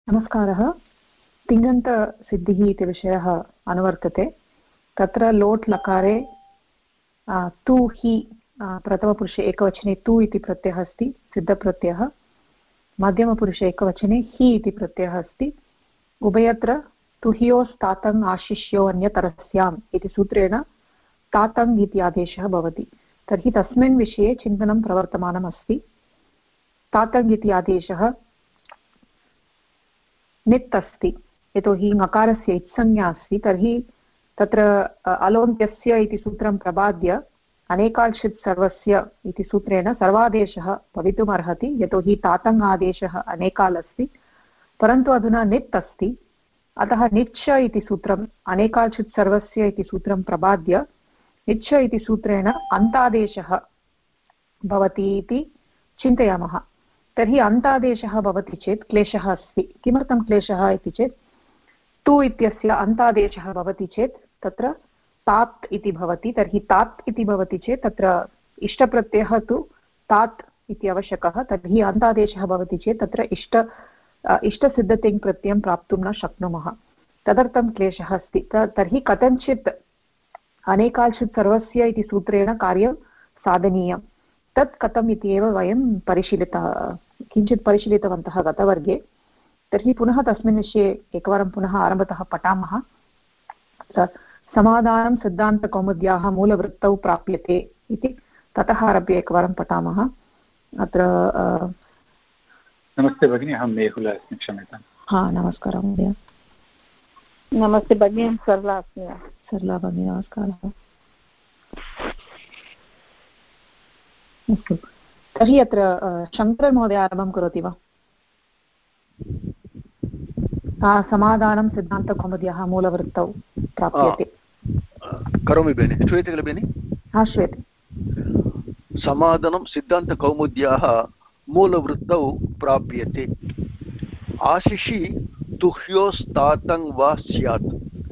नमस्कारः। तिङन्तसिद्धिः इति विषयः अनुवर्तते। तत्र लोट् लकारे तु हि प्रथमपुरुषे एकवचने तु इति प्रत्ययः अस्ति, सिद्धप्रत्ययः। मध्यमपुरुषे एकवचने हि इति प्रत्ययः अस्ति। उभयत्र तुह्योस्तातङ् आशिष्यो अन्यतरस्याम् इति सूत्रेण तातङ् इति आदेशः भवति। तर्हि तस्मिन् विषये चिन्तनं प्रवर्तमानम् अस्ति। तातङ् इति आदेशः नित् अस्ति, यतोहि ङकारस्य इत्संज्ञा अस्ति। तर्हि तत्र अलोन्त्यस्य इति सूत्रं प्रबाद्य अनेकाल्षित् सर्वस्य इति सूत्रेण सर्वादेशः भवितुम् अर्हति, यतोहि तातङ् आदेशः अनेकाल् अस्ति। परन्तु अधुना नित् अस्ति, अतः निच्छ इति सूत्रम् अनेकाल्षित् सर्वस्य इति सूत्रं प्रबाद्य निच्छ इति सूत्रेण अन्तादेशः भवति इति चिन्तयामः। तर्हि अन्तादेशः भवति चेत् क्लेशः अस्ति। किमर्थं क्लेशः इति चेत् तु इत्यस्य अन्तादेशः भवति चेत् तत्र तात् इति भवति। तर्हि तात् इति भवति चेत् तत्र इष्टप्रत्ययः तु तात् इति आवश्यकः। तर्हि अन्तादेशः भवति चेत् तत्र इष्टसिद्धतिङ् प्रत्ययं प्राप्तुं न शक्नुमः। तदर्थं क्लेशः अस्ति। तर्हि कथञ्चित् अनेकाल्षित् सर्वस्य इति सूत्रेण कार्यं साधनीयं। तत् कथम् इति एव वयं किञ्चित् परिशीलितवन्तः गतवर्गे। तर्हि पुनः तस्मिन् विषये एकवारं पुनः आरम्भतः पठामः। समाधानं सिद्धान्तकौमुद्याः मूलवृत्तौ प्राप्यते इति ततः आरभ्य एकवारं पठामः। अत्र नमस्ते भगिनी, अहं मेहुला अस्मि, क्षम्यताम्। हा, नमस्कारः महोदय। नमस्ते भगिनी, अहं सरला अस्मि। सरला भगिनी, नमस्कारः। अस्तु, तर्हि अत्र शङ्करमहोदय आरम्भं करोति वा? समाधानं सिद्धान्तकौमुद्याः मूलवृत्तौ प्राप्यते। करोमि भगिनि, श्रूयते खलु भगिनि? हा, श्रूयते। समाधानं सिद्धान्तकौमुद्याः मूलवृत्तौ प्राप्यते। आशिषि तुह्योस्तातङ् वा स्यात्,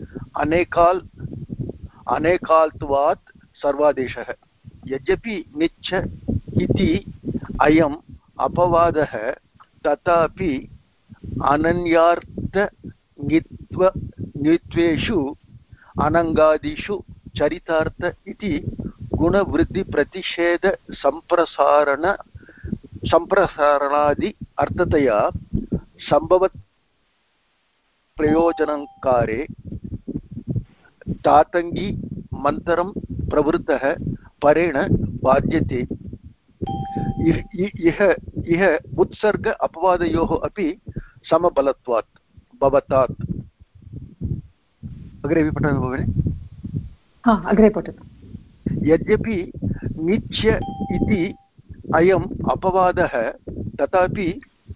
अनेकाल्त्वात् सर्वादेशः। यद्यपि निच्छ इति अयम् अपवादः, तथापि अनन्यार्थङित्वेषु अनङ्गादिषु चरितार्थ इति गुणवृद्धिप्रतिषेध सम्प्रसारणादि अर्थतया सम्भवत् प्रयोजनकारे तातङ्गी मन्तरं प्रवृत्तः परेण बाध्यते। इह उत्सर्ग अपवादयोः अपि समबलत्वात् भवतात्। अग्रे पठामि भगिनि? हा, अग्रे पठतु। यद्यपि निच्छ इति अयम् अपवादः, तथापि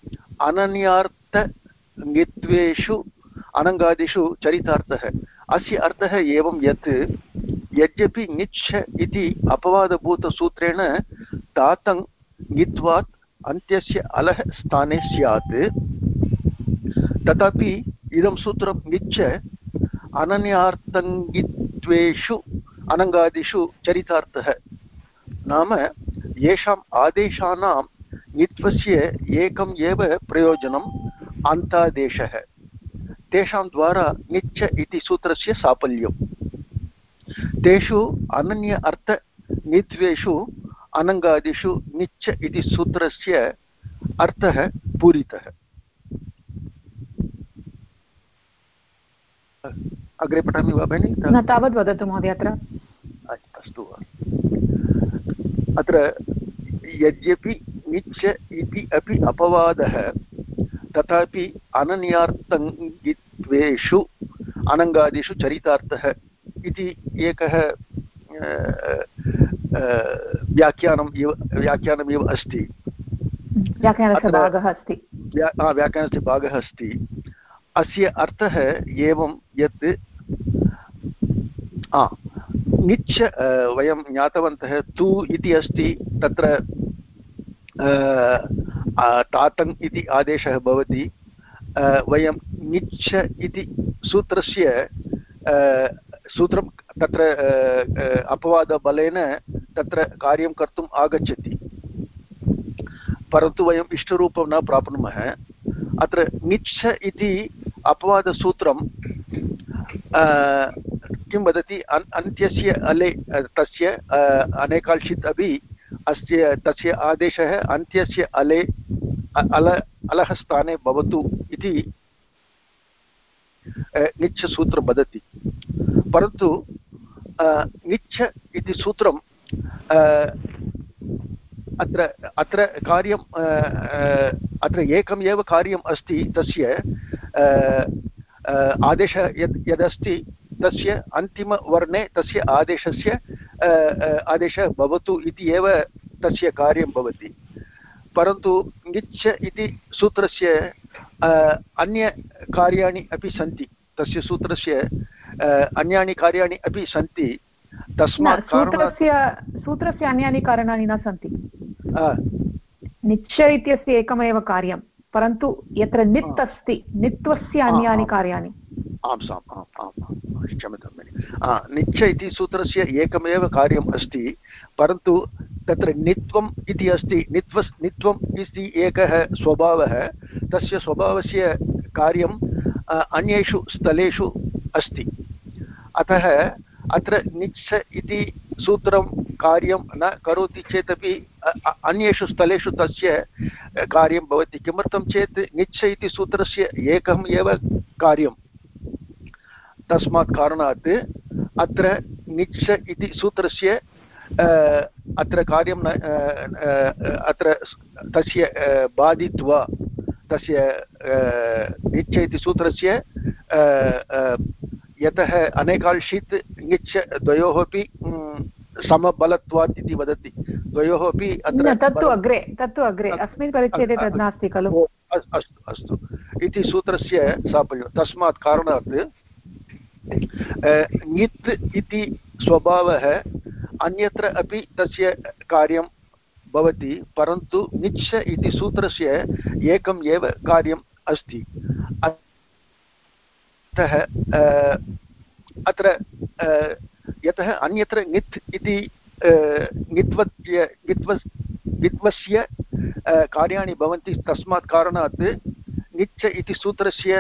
अनन्यार्थङित्वेषु अनङ्गादिषु चरितार्थः। अस्य अर्थः एवं यत् यद्यपि निच्छ इति अपवादभूतसूत्रेण तातङ् ङित्वात् अन्त्यस्य अलः स्थाने स्यात्, तथापि इदं सूत्रं निच्छ अनन्यार्थङित्वेषु अनङ्गादिषु चरितार्थः। नाम येषाम् आदेशानां ङित्वस्य एकम् एव प्रयोजनम् अन्तादेशः, तेषां द्वारा निच्छ इति सूत्रस्य साफल्यम्। तेषु अनन्य अर्थ ङित्वेषु अनङ्गादिषु निच्छ इति सूत्रस्य अर्थः पूरितः। अग्रे पठामि वा भगिनि? न, तावत् वदतु महोदय। अत्र अस्तु वा। अत्र यद्यपि निच्छ इति अपि अपवादः, तथापि अनन्यार्थङित्वेषु अनङ्गादिषु चरितार्थः इति एकः व्याख्यानमिव अस्ति। व्याख्यानस्य भागः अस्ति। अस्य अर्थः एवं यत् निच्छ वयं ज्ञातवन्तः, तु इति अस्ति, तत्र तातङ् इति आदेशः भवति। वयं निच्छ इति सूत्रं तत्र अपवादबलेन तत्र कार्यं कर्तुम् आगच्छति, परन्तु वयम् इष्टरूपं न प्राप्नुमः। अत्र निच्छ इति अपवादसूत्रं किं वदति अन्त्यस्य अले तस्य अनेकाल्शित् अपि अस्य तस्य आदेशः अन्त्यस्य अले अलः स्थाने भवतु इति निच्छ सूत्रं वदति परन्तु निच्छ इति सूत्रं अत्र कार्यं अत्र एकम् एव कार्यम् अस्ति तस्य आदेशः यदस्ति तस्य अन्तिमवर्णे तस्य आदेशः भवतु इति एव तस्य कार्यं भवति परन्तु निच्छ इति सूत्रस्य अन्यकार्याणि अपि सन्ति तस्य सूत्रस्य अन्यानि कार्याणि अपि सन्ति तस्मात् सूत्रस्य अन्यानि कारणानि न सन्ति निच्छ इत्यस्य एकमेव कार्यं परन्तु यत्र नित् अस्ति नित्वस्य अन्यानि कार्याणि क्षम्यतां भगिनि निच्छ इति सूत्रस्य एकमेव कार्यम् अस्ति परन्तु तत्र नित्वम् इति अस्ति नित्वम् इति एकः स्वभावः तस्य स्वभावस्य कार्यम् अन्येषु स्थलेषु अस्ति अतः अत्र निच्छ इति सूत्रं कार्यं न करोति चेदपि अन्येषु स्थलेषु तस्य कार्यं भवति किमर्थं चेत् निच्छ इति सूत्रस्य एकम् एव कार्यं तस्मात् कारणात् अत्र निच्छ इति सूत्रस्य अत्र कार्यं अत्र तस्य बाधित्वा तस्य निच्छ इति सूत्रस्य यतः अनेकाल्शित् निच्छ द्वयोः अपि समबलत्वात् इति वदति द्वयोः अपि अत्र तत्तु अग्रे अस्मिन् परिच्छेदे तद् नास्ति खलु अस्तु इति सूत्रस्य साफल्यं तस्मात् कारणात् नित् इति स्वभावः अन्यत्र अपि तस्य कार्यं भवति परन्तु निच्छ इति सूत्रस्य एकम् एव कार्यम् अस्ति अतः अत्र यतः अन्यत्र नित् इति नित्वस्य कार्याणि भवन्ति तस्मात् कारणात् निच्छ इति सूत्रस्य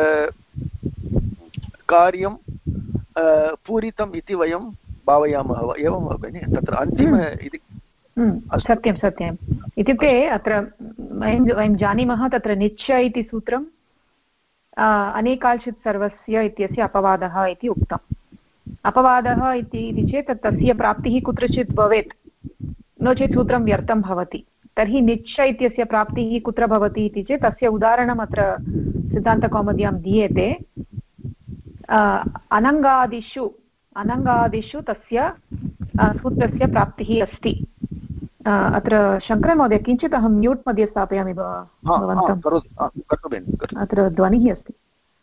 कार्यं पूरितम् इति वयं भावयामः वा एवं वा भगिनि तत्र अन्तिम इति सत्यम् इत्युक्ते अत्र वयं जानीमः तत्र निच्छ इति सूत्रं अनेकाल्शित् सर्वस्य इत्यस्य अपवादः इति उक्तम् अपवादः इति चेत् तस्य प्राप्तिः कुत्रचित् भवेत् नो चेत् सूत्रं व्यर्थं भवति तर्हि निच्छ इत्यस्य प्राप्तिः कुत्र भवति इति चेत् तस्य उदाहरणम् अत्र सिद्धान्तकौमुद्यां दीयते अनङ्गादिषु तस्य सूत्रस्य प्राप्तिः अस्ति अत्र शङ्करमहोदय किञ्चित् अहं म्यूट् मध्ये स्थापयामि अत्र ध्वनिः अस्ति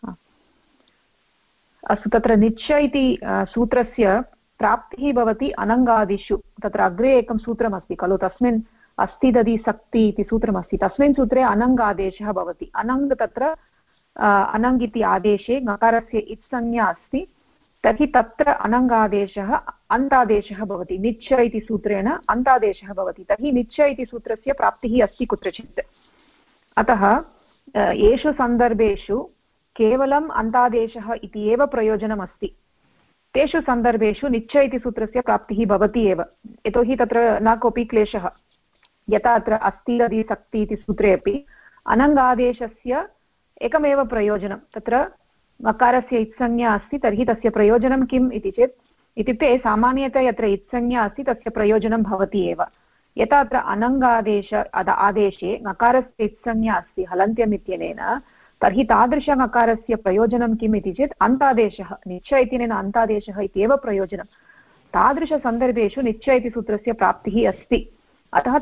अस्तु तत्र निच्छ इति सूत्रस्य प्राप्तिः भवति अनङ्गादिषु तत्र अग्रे एकं सूत्रमस्ति खलु तस्मिन् अस्ति ददि सक्ति इति सूत्रमस्ति तस्मिन् सूत्रे अनङ्गादेशः भवति अनङ् तत्र अनङ् इति आदेशे ङकारस्य इत्संज्ञा अस्ति तर्हि तत्र अनङ्गादेशः अन्तादेशः भवति निच्छ इति सूत्रेण अन्तादेशः भवति तर्हि निच्छ इति सूत्रस्य प्राप्तिः अस्ति कुत्रचित् अतः येषु सन्दर्भेषु केवलम् अन्तादेशः इति एव प्रयोजनमस्ति तेषु सन्दर्भेषु निच्छ इति सूत्रस्य प्राप्तिः भवति एव यतोहि तत्र न कोऽपि क्लेशः यथा अत्र अस्ति ददि सक्ति इति सूत्रे अपि अनङ्गादेशस्य एकमेव प्रयोजनं तत्र मकारस्य इत्संज्ञा अस्ति तर्हि तस्य प्रयोजनं किम् इति चेत् इत्युक्ते सामान्यतया यत्र इत्संज्ञा अस्ति तस्य प्रयोजनं भवति एव यथा अत्र आदेशे मकारस्य इत्संज्ञा अस्ति हलन्त्यम् इत्यनेन तर्हि तादृशमकारस्य प्रयोजनं किम् इति चेत् अन्तादेशः निच्छ इत्यनेन अन्तादेशः इत्येव प्रयोजनं तादृशसन्दर्भेषु निच्छ इति सूत्रस्य प्राप्तिः अस्ति अतः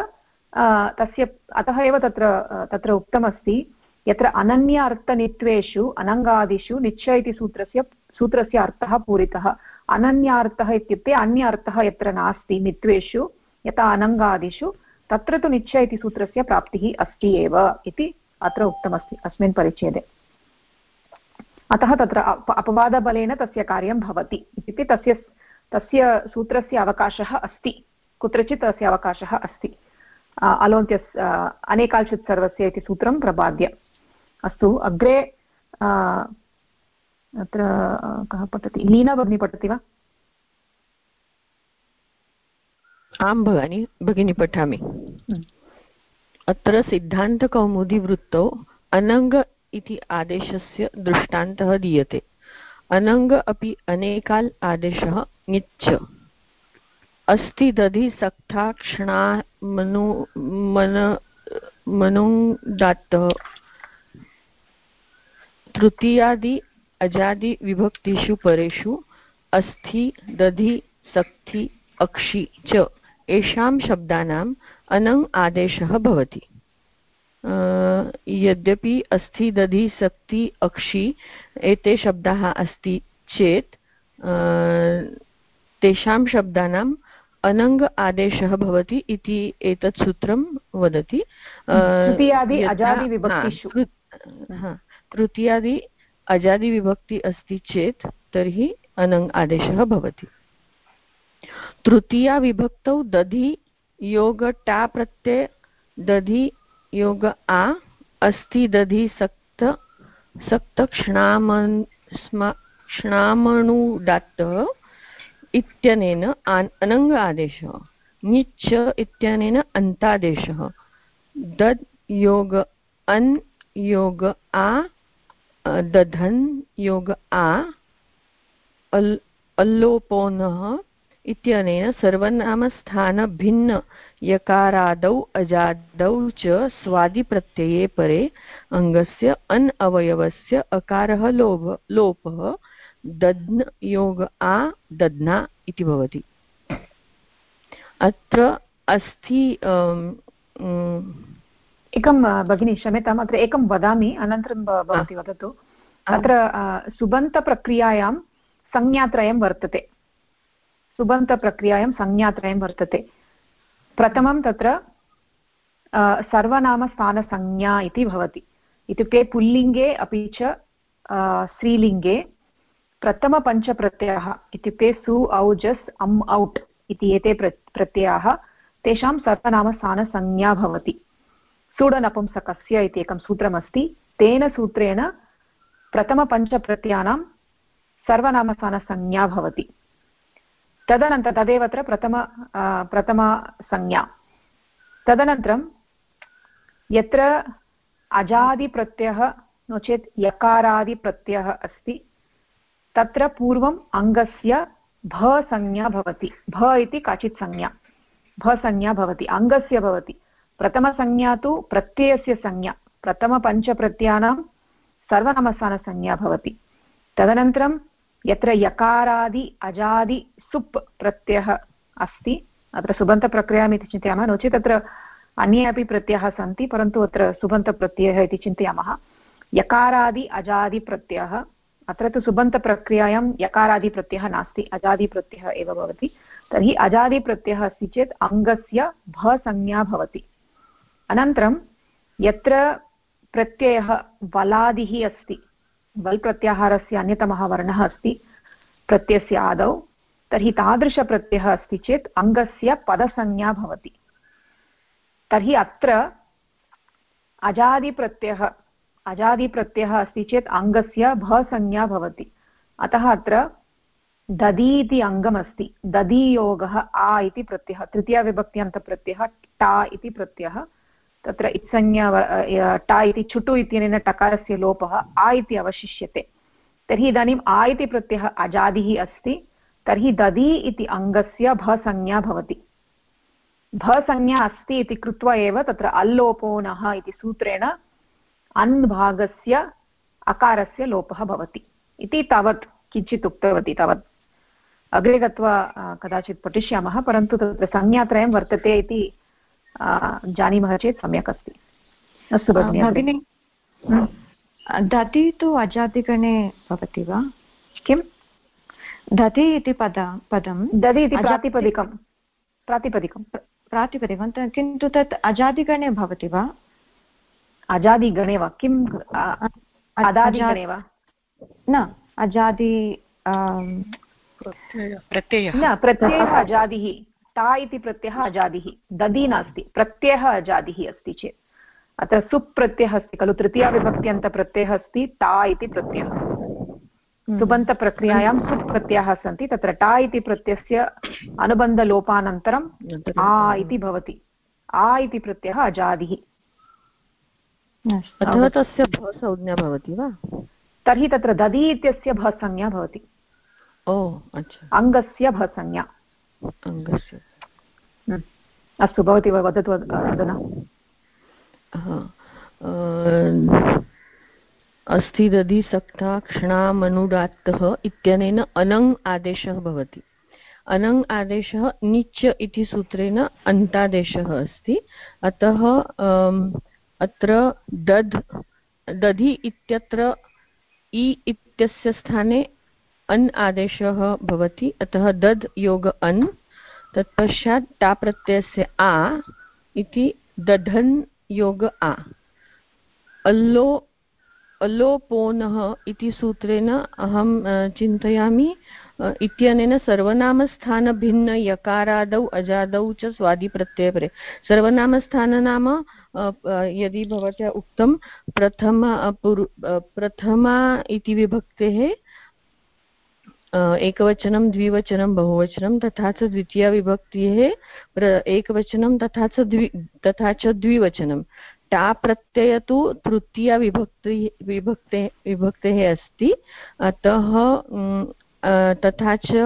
अतः एव तत्र उक्तमस्ति यत्र अनन्य अर्थनित्वेषु अनङ्गादिषु निच्छ इति सूत्रस्य अर्थः पूरितः अनन्यार्थः इत्युक्ते अन्य अर्थः यत्र नास्ति नित्वेषु यथा अनङ्गादिषु तत्र तु निच्छ इति सूत्रस्य प्राप्तिः अस्ति एव इति अत्र उक्तमस्ति अस्मिन् परिच्छेदे अतः तत्र अपवादबलेन तस्य कार्यं भवति इत्युक्ते तस्य सूत्रस्य अवकाशः अस्ति कुत्रचित् तस्य अवकाशः अस्ति अलोन्त्यस्य अनेकाल्शित् सर्वस्य इति सूत्रं प्रबाद्य अस्तु अग्रे अत्र कः पठति लीना भगिनी पठति वा आं भगिनी पठामि अत्र सिद्धान्तकौमुदीवृत्तौ अनङ्ग इति आदेशस्य दृष्टान्तः दीयते अनङ्ग अपि अनेकाल् आदेशः ङिच्च अस्ति दधि सक्था क्षणा मनुदात्तः तृतीयादि अजादि विभक्तिषु परेषु अस्ति दधि सक्थि अक्षि च एषां शब्दानाम् अनङ् आदेशः भवति यद्यपि अस्ति दधि सक्ति अक्षि एते शब्दाः अस्ति चेत् तेषां शब्दानाम् अनङ्ग आदेशः भवति इति एतत् सूत्रं वदति तृतीयादि अजादि विभक्तिषु तृतीयादि अजादि विभक्ति अस्ति चेत् तर्हि अनङ् आदेशः भवति तृतीया विभक्तौ दधि योग टा प्रत्यय दधि योग आ अस्ति दधि सक्त क्षणामणुदात्तः इत्यनेन अनङ्ग आदेशः ङिच्च इत्यनेन अन्तादेशः दद् योग अन् योग आ दधन् योग आ अल्लोपोनः इत्यनेन सर्वनामस्थानभिन्न यकारादौ अजादौ च स्वादिप्रत्यये परे अङ्गस्य अन् अवयवस्य अकारः लोपः दध्न योग आ दध्ना इति भवति अत्र अस्ति एकं भगिनी क्षम्यताम् अत्र एकं वदामि अनन्तरं भवती वदतु अत्र सुबन्तप्रक्रियायां संज्ञात्रयं वर्तते सुबन्तप्रक्रियायां संज्ञात्रयं वर्तते प्रथमं तत्र सर्वनामस्थानसंज्ञा इति भवति इत्युक्ते पुल्लिङ्गे अपि च स्त्रीलिङ्गे प्रथमपञ्चप्रत्ययः इत्युक्ते सु औजस् अम् औट् इति एते प्रत्ययाः तेषां सर्वनामस्थानसंज्ञा भवति सूडनपुंसकस्य इति एकं सूत्रमस्ति तेन सूत्रेण प्रथमपञ्चप्रत्ययानां सर्वनामस्थानसंज्ञा भवति तदनन्तरं तदेव अत्र प्रथमसंज्ञा तदनन्तरं यत्र अजादिप्रत्ययः नो चेत् यकारादिप्रत्ययः अस्ति तत्र पूर्वम् अङ्गस्य भ-संज्ञा भवति भ इति काचित् संज्ञा भ-संज्ञा भवति अङ्गस्य भवति प्रथमसंज्ञा तु प्रत्ययस्य संज्ञा प्रथमपञ्चप्रत्ययानां सर्वनामस्थानसंज्ञा भवति तदनन्तरं यत्र यकारादि अजादि सुप् प्रत्ययः अस्ति अत्र सुबन्तप्रक्रियाम् इति चिन्तयामः नो चेत् तत्र अन्ये अपि प्रत्ययाः सन्ति परन्तु अत्र सुबन्तप्रत्ययः इति चिन्तयामः यकारादि अजादिप्रत्ययः अत्र तु सुबन्तप्रक्रियायां यकारादिप्रत्ययः नास्ति अजादिप्रत्ययः एव भवति तर्हि अजादिप्रत्ययः अस्ति चेत् अङ्गस्य भ-संज्ञा भवति अनन्तरं यत्र प्रत्ययः वलादिः अस्ति वल् प्रत्याहारस्य अन्यतमः वर्णः अस्ति प्रत्ययस्य आदौ तर्हि तादृशप्रत्ययः अस्ति चेत् अङ्गस्य पदसंज्ञा भवति तर्हि अत्र अजादिप्रत्ययः अस्ति चेत् अङ्गस्य भ-संज्ञा भवति अतः अत्र दधि इति अङ्गमस्ति दधियोगः आ इति प्रत्ययः तृतीयाविभक्त्यन्तप्रत्ययः टा इति प्रत्ययः तत्र इत्संज्ञा टा इति चुटु इत्यनेन टकारस्य लोपः आ इति अवशिष्यते तर्हि इदानीम् आ इति प्रत्ययः अजादिः अस्ति तर्हि दधि इति अङ्गस्य भ-संज्ञा भवति भ-संज्ञा अस्ति इति कृत्वा एव तत्र अल्लोपोनः इति सूत्रेण अन् भागस्य अकारस्य लोपः भवति इति तावत् किञ्चित् उक्तवती तावत् अग्रे गत्वा कदाचित् पठिष्यामः परन्तु तत्र संज्ञात्रयं वर्तते इति जानीमः चेत् सम्यक् अस्ति अस्तु भगिनि दधि तु अजादिगणे भवति वा किं दधि इति पदं दधि इति प्रातिपदिकं किन्तु तत् अजादिगणे भवति वा अजादिगणे वा किम् अदादिगणे वा न अजादि प्रत्ययः अजादिः टा इति प्रत्ययः अजादिः दधि नास्ति प्रत्ययः अजादिः अस्ति चेत् अत्र सुप्रत्ययः अस्ति खलु, तृतीयाविभक्त्यन्तप्रत्ययः अस्ति टा इति प्रत्ययः। सुबन्तप्रक्रियायां सुप्रत्ययाः सन्ति, तत्र टा इति प्रत्ययस्य अनुबन्धलोपानन्तरम् आ इति भवति। आ इति प्रत्ययः अजादिः। अथवा तस्य भसंज्ञा भवति वा? तर्हि तत्र दधि इत्यस्य भसंज्ञा भवति। ओ अच्छा, अङ्गस्य भसंज्ञा। अङ्गस्य। अस्तु, भवती वदतु अधुना। अस्ति दधि सक्ता क्षणामनुदात्तः इत्यनेन अनङ् आदेशः भवति। अनङ् आदेशः निच् इति सूत्रेण अन्तादेशः अस्ति। अतः अत्र दधि इत्यत्र इ इत्यस्य स्थाने अन् आदेशः भवति। अतः दध् योग अन्, तत्पश्चात् टा प्रत्ययस्य आ इति दधन् योग आ। अल्लोपोनः इति सूत्रेण अहं चिन्तयामि इत्यनेन सर्वनामस्थानभिन्न यकारादौ अजादौ च स्वादिप्रत्ययपरे। सर्वनामस्थान नाम यदि भवत्या उक्तं प्रथमा इति विभक्तेः एकवचनं द्विवचनं बहुवचनं, तथा च द्वितीया विभक्तेः एकवचनं तथा च द्विवचनं। टा प्रत्यय तु तृतीया विभक्तेः अस्ति। अतः तथा च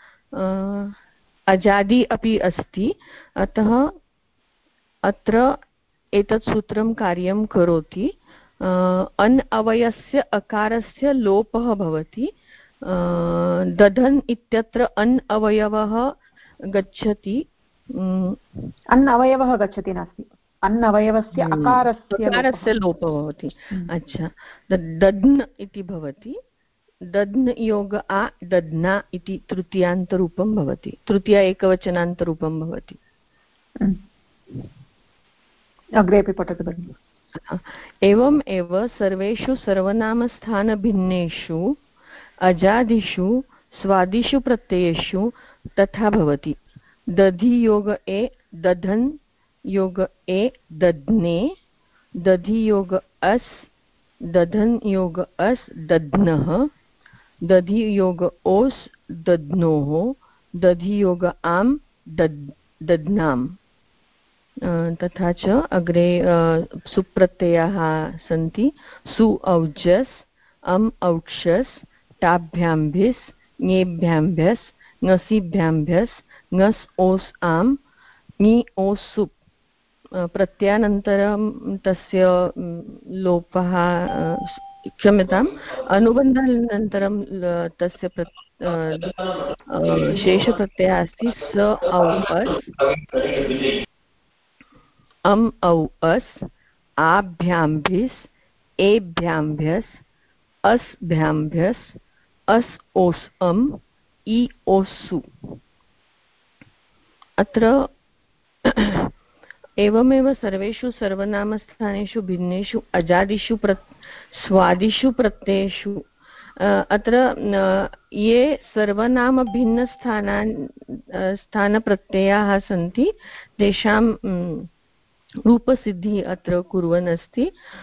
अजादि अपि अस्ति। अतः अत्र एतत् सूत्रं कार्यं करोति। अन् अवयस्य अकारस्य लोपः भवति। दधन् इत्यत्र अन् अवयवः गच्छति। अन् अवयवः गच्छति नास्ति, अन् अवयवस्य अकारस्य लोपः भवति। अच्छा, दध्न इति भवति। दध्न योग आ दध्ना इति तृतीयान्तरूपं भवति, तृतीया एकवचनान्तरूपं भवति। अग्रेपि पठतु भगिनि। एवम् एव सर्वेषु सर्वनामस्थानभिन्नेषु अजादिषु स्वादिषु प्रत्ययेषु तथा भवति। दधि योग ए दधन् योग ए दध्ने, दधि योग अस् दधन् योग अस् दध्नः, दधि योग ओस् दध्नोः, दधि योग आम् दध्नाम्। तथा च अग्रे सुप्रत्ययाः सन्ति। सु औजस्, अम् औक्षस्, टाभ्याम्भिस्, ङेभ्याम्भ्यस्, ङसिभ्याम्भ्यस्, ङस् ओस् आम्, ङि ओस् सुप्। प्रत्ययानन्तरं तस्य लोपः, क्षम्यताम्, अनुबन्धानन्तरं तस्य शेषप्रत्ययः अस्ति। स औ अस्, अम् औ अस्, आभ्याम्भिस्, एभ्याम्भ्यस्, अस्भ्याम्भ्यस्, अस् ओस् अम्, इ ओस् सु। अत्र एवमेव सर्वेषु सर्वनामस्थानेषु भिन्नेषु अजादिषु स्वादिषु प्रत्ययेषु अत्र ये सर्वनामभिन्नस्थानप्रत्ययाः सन्ति तेषां रूपसिद्धिः अत्र कुर्वन् अस्ति।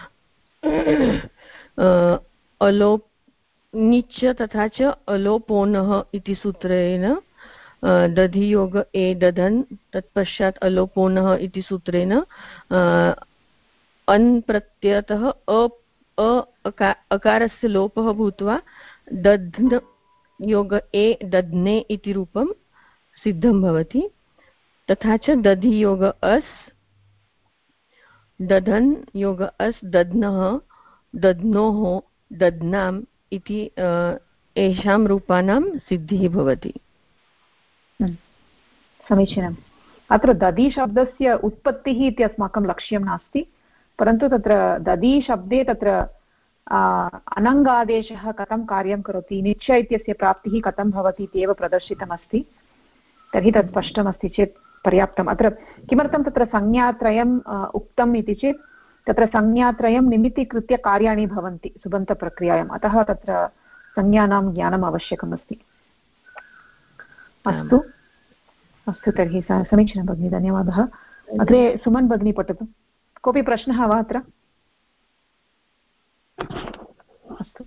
अलोप निच् तथा च अलोपोनः इति सूत्रेण दधि योग ए दधन्, तत्पश्चात् अलोपोनः इति सूत्रेण अन् प्रत्ययतः अकारस्य लोपः भूत्वा दध्न योग ए दध्ने इति रूपं सिद्धं भवति। तथा च दधि योग अस् दधन् योग अस् दध्नः, दध्नोः, दध्नाम् इति एषां रूपाणां सिद्धिः भवति। समीचीनम्। अत्र दधि शब्दस्य उत्पत्तिः इति अस्माकं लक्ष्यं नास्ति, परन्तु तत्र दधि शब्दे तत्र अनङ्गादेशः कथं कार्यं करोति, निच् इत्यस्य प्राप्तिः कथं भवति इत्येव प्रदर्शितमस्ति। तर्हि तत् स्पष्टमस्ति चेत् पर्याप्तम्। अत्र किमर्थं तत्र संज्ञात्रयम् उक्तम् इति चेत् तत्र संज्ञात्रयं निमित्तीकृत्य कार्याणि भवन्ति सुबन्तप्रक्रियायाम्, अतः तत्र संज्ञानां ज्ञानम् आवश्यकमस्ति। अस्तु अस्तु, तर्हि समीचीनं भगिनि, धन्यवादः। अग्रे सुमन् भगिनी पठतु। कोऽपि प्रश्नः वा अत्र? अस्तु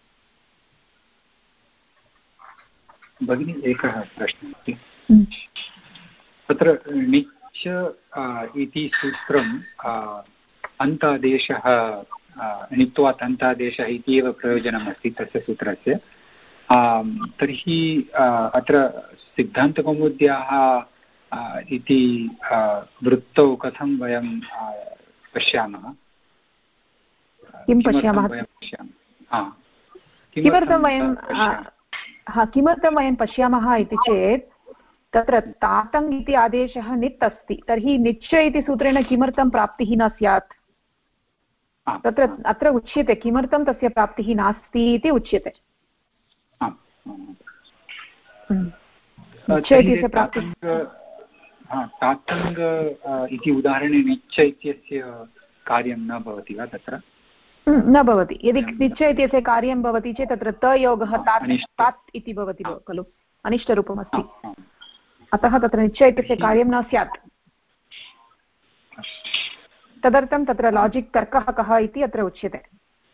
भगिनी, एकः प्रश्नः अस्ति। तत्र निच् इति सूत्रम् अन्तादेशः, णित्वात् अन्तादेशः इति एव प्रयोजनम् अस्ति तस्य सूत्रस्य। तर्हि अत्र सिद्धान्तकौमुद्याः इति वृत्तौ कथं वयं पश्यामः? किं पश्यामः? किमर्थं वयं पश्यामः इति चेत् तत्र तातङ् इति आदेशः नित् अस्ति, तर्हि निच् इति सूत्रेण किमर्थं प्राप्तिः न स्यात्? तत्र अत्र उच्यते किमर्थं तस्य प्राप्तिः नास्ति इति उच्यते। तातङ् इति उदाहरणे निच् इत्यस्य कार्यं न भवति वा तत्र? न भवति। यदि निच् इत्यस्य कार्यं भवति चेत् तत्र तयोगः तात् इति भवति खलु, अनिष्टरूपम् अस्ति। अतः तत्र निच् इत्यस्य कार्यं न स्यात्। तदर्थं तत्र लाजिक् तर्कः कः इति अत्र उच्यते।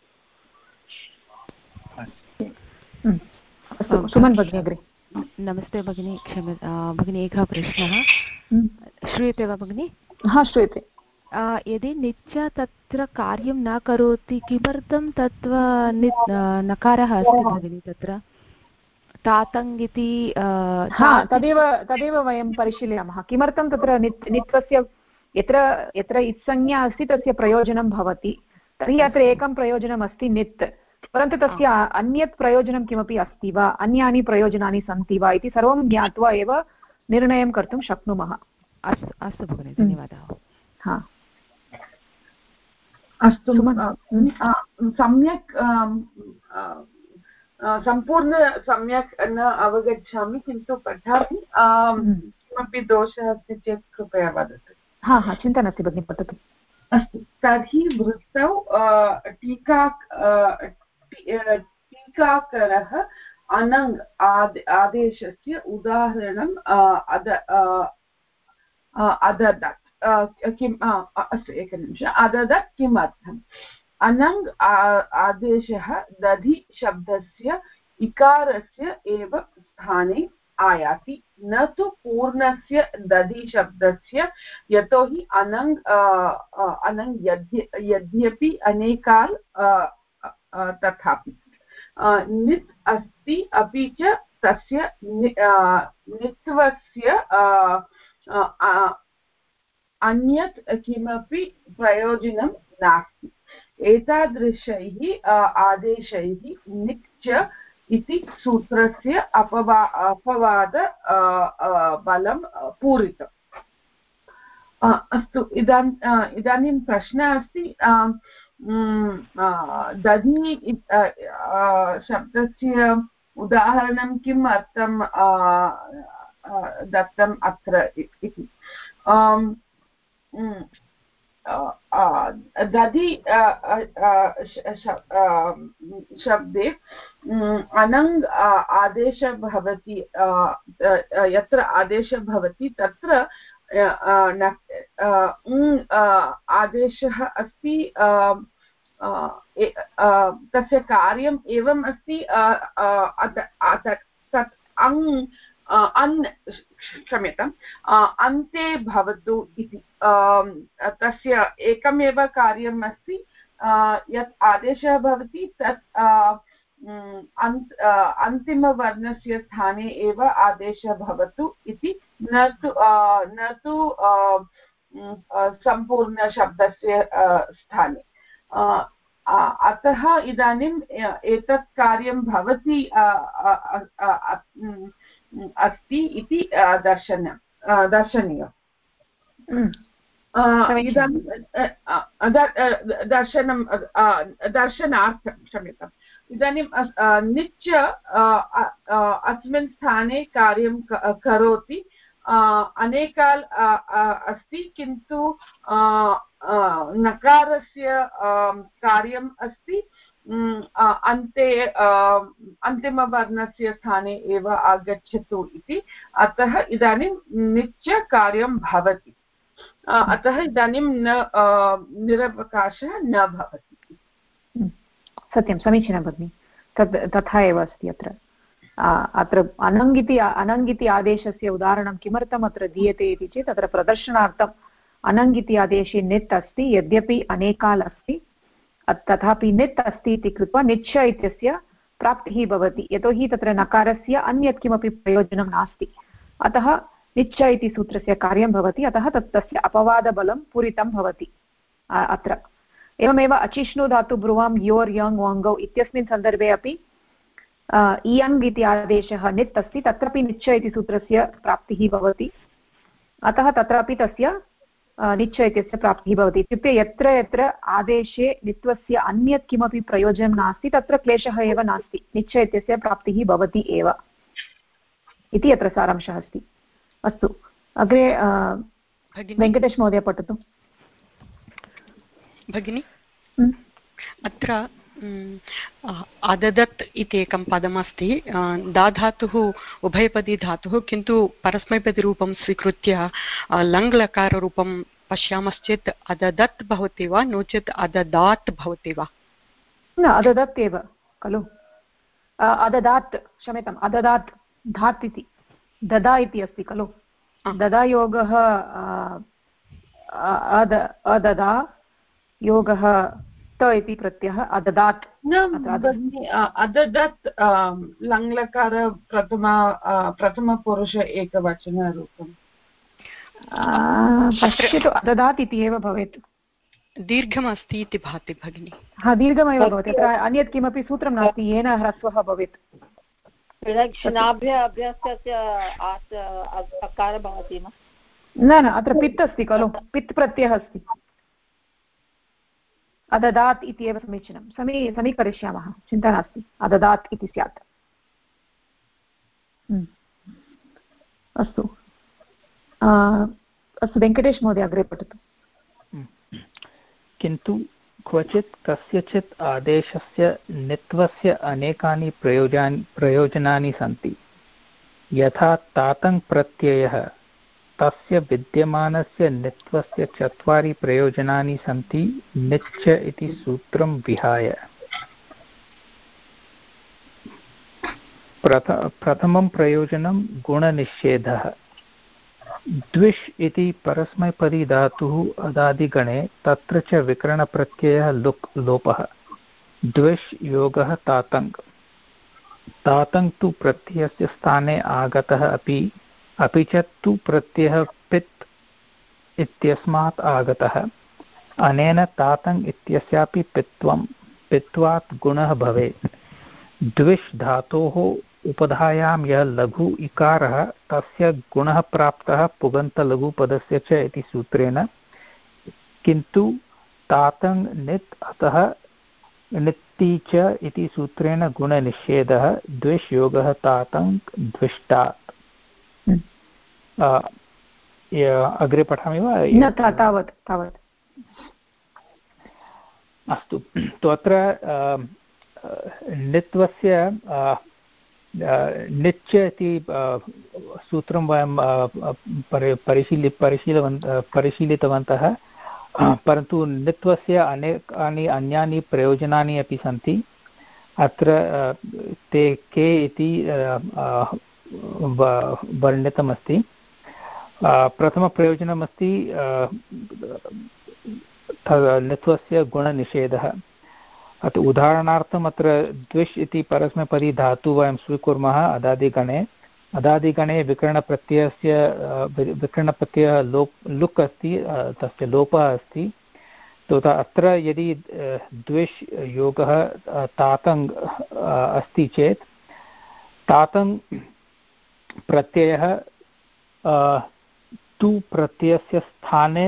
सुमन् भगिनी अग्रे। नमस्ते भगिनी, भगिनी एकः प्रश्नः श्रूयते वा भगिनी? हा श्रूयते। यदि निच् तत्र कार्यं न करोति किमर्थं तत्र नकारः अस्ति भगिनी तत्र तातङ् इति? तदेव वयं परिशीलयामः किमर्थं तत्र नित्वस्य यत्र इत्संज्ञा अस्ति तस्य प्रयोजनं भवति। तर्हि अत्र एकं प्रयोजनम् अस्ति नित्, परन्तु तस्य अन्यत् प्रयोजनं किमपि अस्ति वा, अन्यानि प्रयोजनानि सन्ति वा इति सर्वं ज्ञात्वा एव निर्णयं कर्तुं शक्नुमः। अस्तु भगिनि, धन्यवादः। हा अस्तु, सम्यक् सम्यक् न अवगच्छामि, किन्तु पठामि। किमपि दोषः अस्ति चेत् कृपया वदतु। हा चिन्ता नास्ति भगिनि, पठतु। अस्तु, तर्हि वृत्तौ टीकाकरः अनङ् आदेशस्य उदाहरणम् अददत्। किम्? अस्तु, एकनिमिषम्। अददत् किमर्थम्? अनङ् आदेशः दधि शब्दस्य इकारस्य एव स्थाने आयाति, न तु पूर्णस्य दधि शब्दस्य, यतोहि अनङ् यद्यपि अनेकाल् तथापि नित् अस्ति, अपि च तस्य नित्वस्य अन्यत् किमपि प्रयोजनं नास्ति। एतादृशैः आदेशैः निच् इति सूत्रस्य अपवाद बलं पूरितम्। अस्तु, इदानीं प्रश्नः अस्ति, दधि शब्दस्य उदाहरणं किम् अर्थं दत्तम् अत्र इति। दधि शब्दे अनङ् आदेशः भवति, यत्र आदेशः भवति तत्र आदेशः अस्ति, तस्य कार्यम् एवम् अस्ति, तत् क्षम्यताम्, अन्ते भवतु इति। तस्य एकमेव कार्यम् अस्ति, यत् आदेशः भवति तत् अन्तिमवर्णस्य स्थाने एव आदेशः भवतु इति, न तु सम्पूर्णशब्दस्य स्थाने। अतः इदानीम् एतत् कार्यं भवति अस्ति इति दर्शनीयम्। दर्शनार्थं क्षम्यताम्। इदानीं निच् अस्मिन् स्थाने कार्यं करोति, अनेकाल् अस्ति, किन्तु नकारस्य कार्यम् अस्ति अन्ते अन्तिमवर्णस्य स्थाने एव आगच्छतु इति। अतः इदानीं निच् कार्यं भवति। अतः इदानीं निरवकाशः न भवति। सत्यं, समीचीनं भगिनि। तथा एव अस्ति अत्र। अत्र अनङ्गिति आदेशस्य उदाहरणं किमर्थम् अत्र दीयते इति चेत् अत्र प्रदर्शनार्थम् अनङ्गिति आदेशे नित् अस्ति, यद्यपि अनेकाल् अस्ति तथापि नित् अस्ति इति कृत्वा निच्छ इत्यस्य प्राप्तिः भवति, यतोहि तत्र नकारस्य अन्यत् किमपि प्रयोजनं नास्ति। अतः निच्छ इति सूत्रस्य कार्यं भवति, अतः तस्य अपवादबलं पूरितं भवति अत्र। एवमेव अचिष्णु धातु ब्रुवां योर् यङ् वाङ्गौ इत्यस्मिन् सन्दर्भे अपि इयङ् इति आदेशः नित् अस्ति, तत्रापि निच्छ इति सूत्रस्य प्राप्तिः भवति। अतः तत्रापि तस्य निच्छ इत्यस्य प्राप्तिः भवति। इत्युक्ते यत्र यत्र आदेशे नित्वस्य अन्यत् किमपि प्रयोजनं नास्ति तत्र क्लेशः एव नास्ति, निच्छ इत्यस्य प्राप्तिः भवति एव इति अत्र सारांशः अस्ति। अस्तु, अग्रे वेङ्कटेश महोदय पठतु भगिनि। अत्र अददत् इति एकं पदमस्ति, दाधातुः उभयपदी धातुः, किन्तु परस्मैपदीरूपं स्वीकृत्य लङ्लकाररूपं पश्यामश्चेत् अददत् भवति वा नो चेत् अददात् भवति वा? न, अददत् एव खलु। अददात्, क्षम्यताम्, अददात् धात् इति ददा इति अस्ति खलु। ददा योगः अददा योगः त इति प्रत्ययः अददात्। अददत् लङ्लकार प्रथमपुरुष एकवचनरूपम्। पश्यतु, अददात् इति एव भवेत्। दीर्घमस्ति इति भाति भगिनि। हा, दीर्घमेव भवति, अत्र अन्यत् किमपि सूत्रं नास्ति येन ह्रस्वः भवेत्। अभ्यासस्य अकारः भवति न, अत्र पित् अस्ति खलु, पित् प्रत्ययः अस्ति। अददात् इति एव समीचीनं, समीकरिष्यामः, चिन्ता नास्ति, अददात् इति स्यात्। अस्तु, अस्तु, वेङ्कटेश महोदय अग्रे पठतु। किन्तु क्वचित् कस्यचित् आदेशस्य नित्वस्य अनेकानि प्रयोजनानि सन्ति, यथा तातङ् प्रत्ययः, तस्य विद्यमानस्य नित्वस्य 4 प्रयोजनानि सन्ति निच्छ इति सूत्रं विहाय। प्रथमं प्रयोजनं गुणनिषेधः। द्विष् इति परस्मैपदी धातुः अदादिगणे, तत्र च विकरणप्रत्ययः लोपः। द्विष् योगः तातङ्। तातङ् तु प्रत्ययस्य स्थाने आगतः अपि च तु प्रत्ययः पित् इत्यस्मात् आगतः। अनेन तातङ् इत्यस्यापि पित्वात् गुणः भवेत्। द्विष् धातोः उपधायां यः लघु इकारः, तस्य गुणः प्राप्तः पुगन्तलघुपदस्य च इति सूत्रेण। किन्तु तातङ् नित्, अतः नित्ति च इति सूत्रेण गुणनिषेधः। द्विष् योगः तातङ् द्विष्टात्। अग्रे पठामि वा? न, तावत्। अस्तु, तु अत्र नित्वस्य निच्छ इति सूत्रं वयं परिशीलितवन्तः, परन्तु नित्वस्य अनेकानि अन्यानि प्रयोजनानि अपि सन्ति। अत्र ते के इति वर्णितमस्ति। प्रथमप्रयोजनमस्ति नित्वस्य गुणनिषेधः। अत्र उदाहरणार्थम् अत्र द्विष् इति परस्मैपदी धातु वयं स्वीकुर्मः अदादिगणे। अदादिगणे विकरणप्रत्ययः लुक् अस्ति, तस्य लोपः अस्ति। तो अत्र यदि द्विष् योगः तातङ् अस्ति चेत् तातङ् प्रत्ययः तु प्रत्ययस्य स्थाने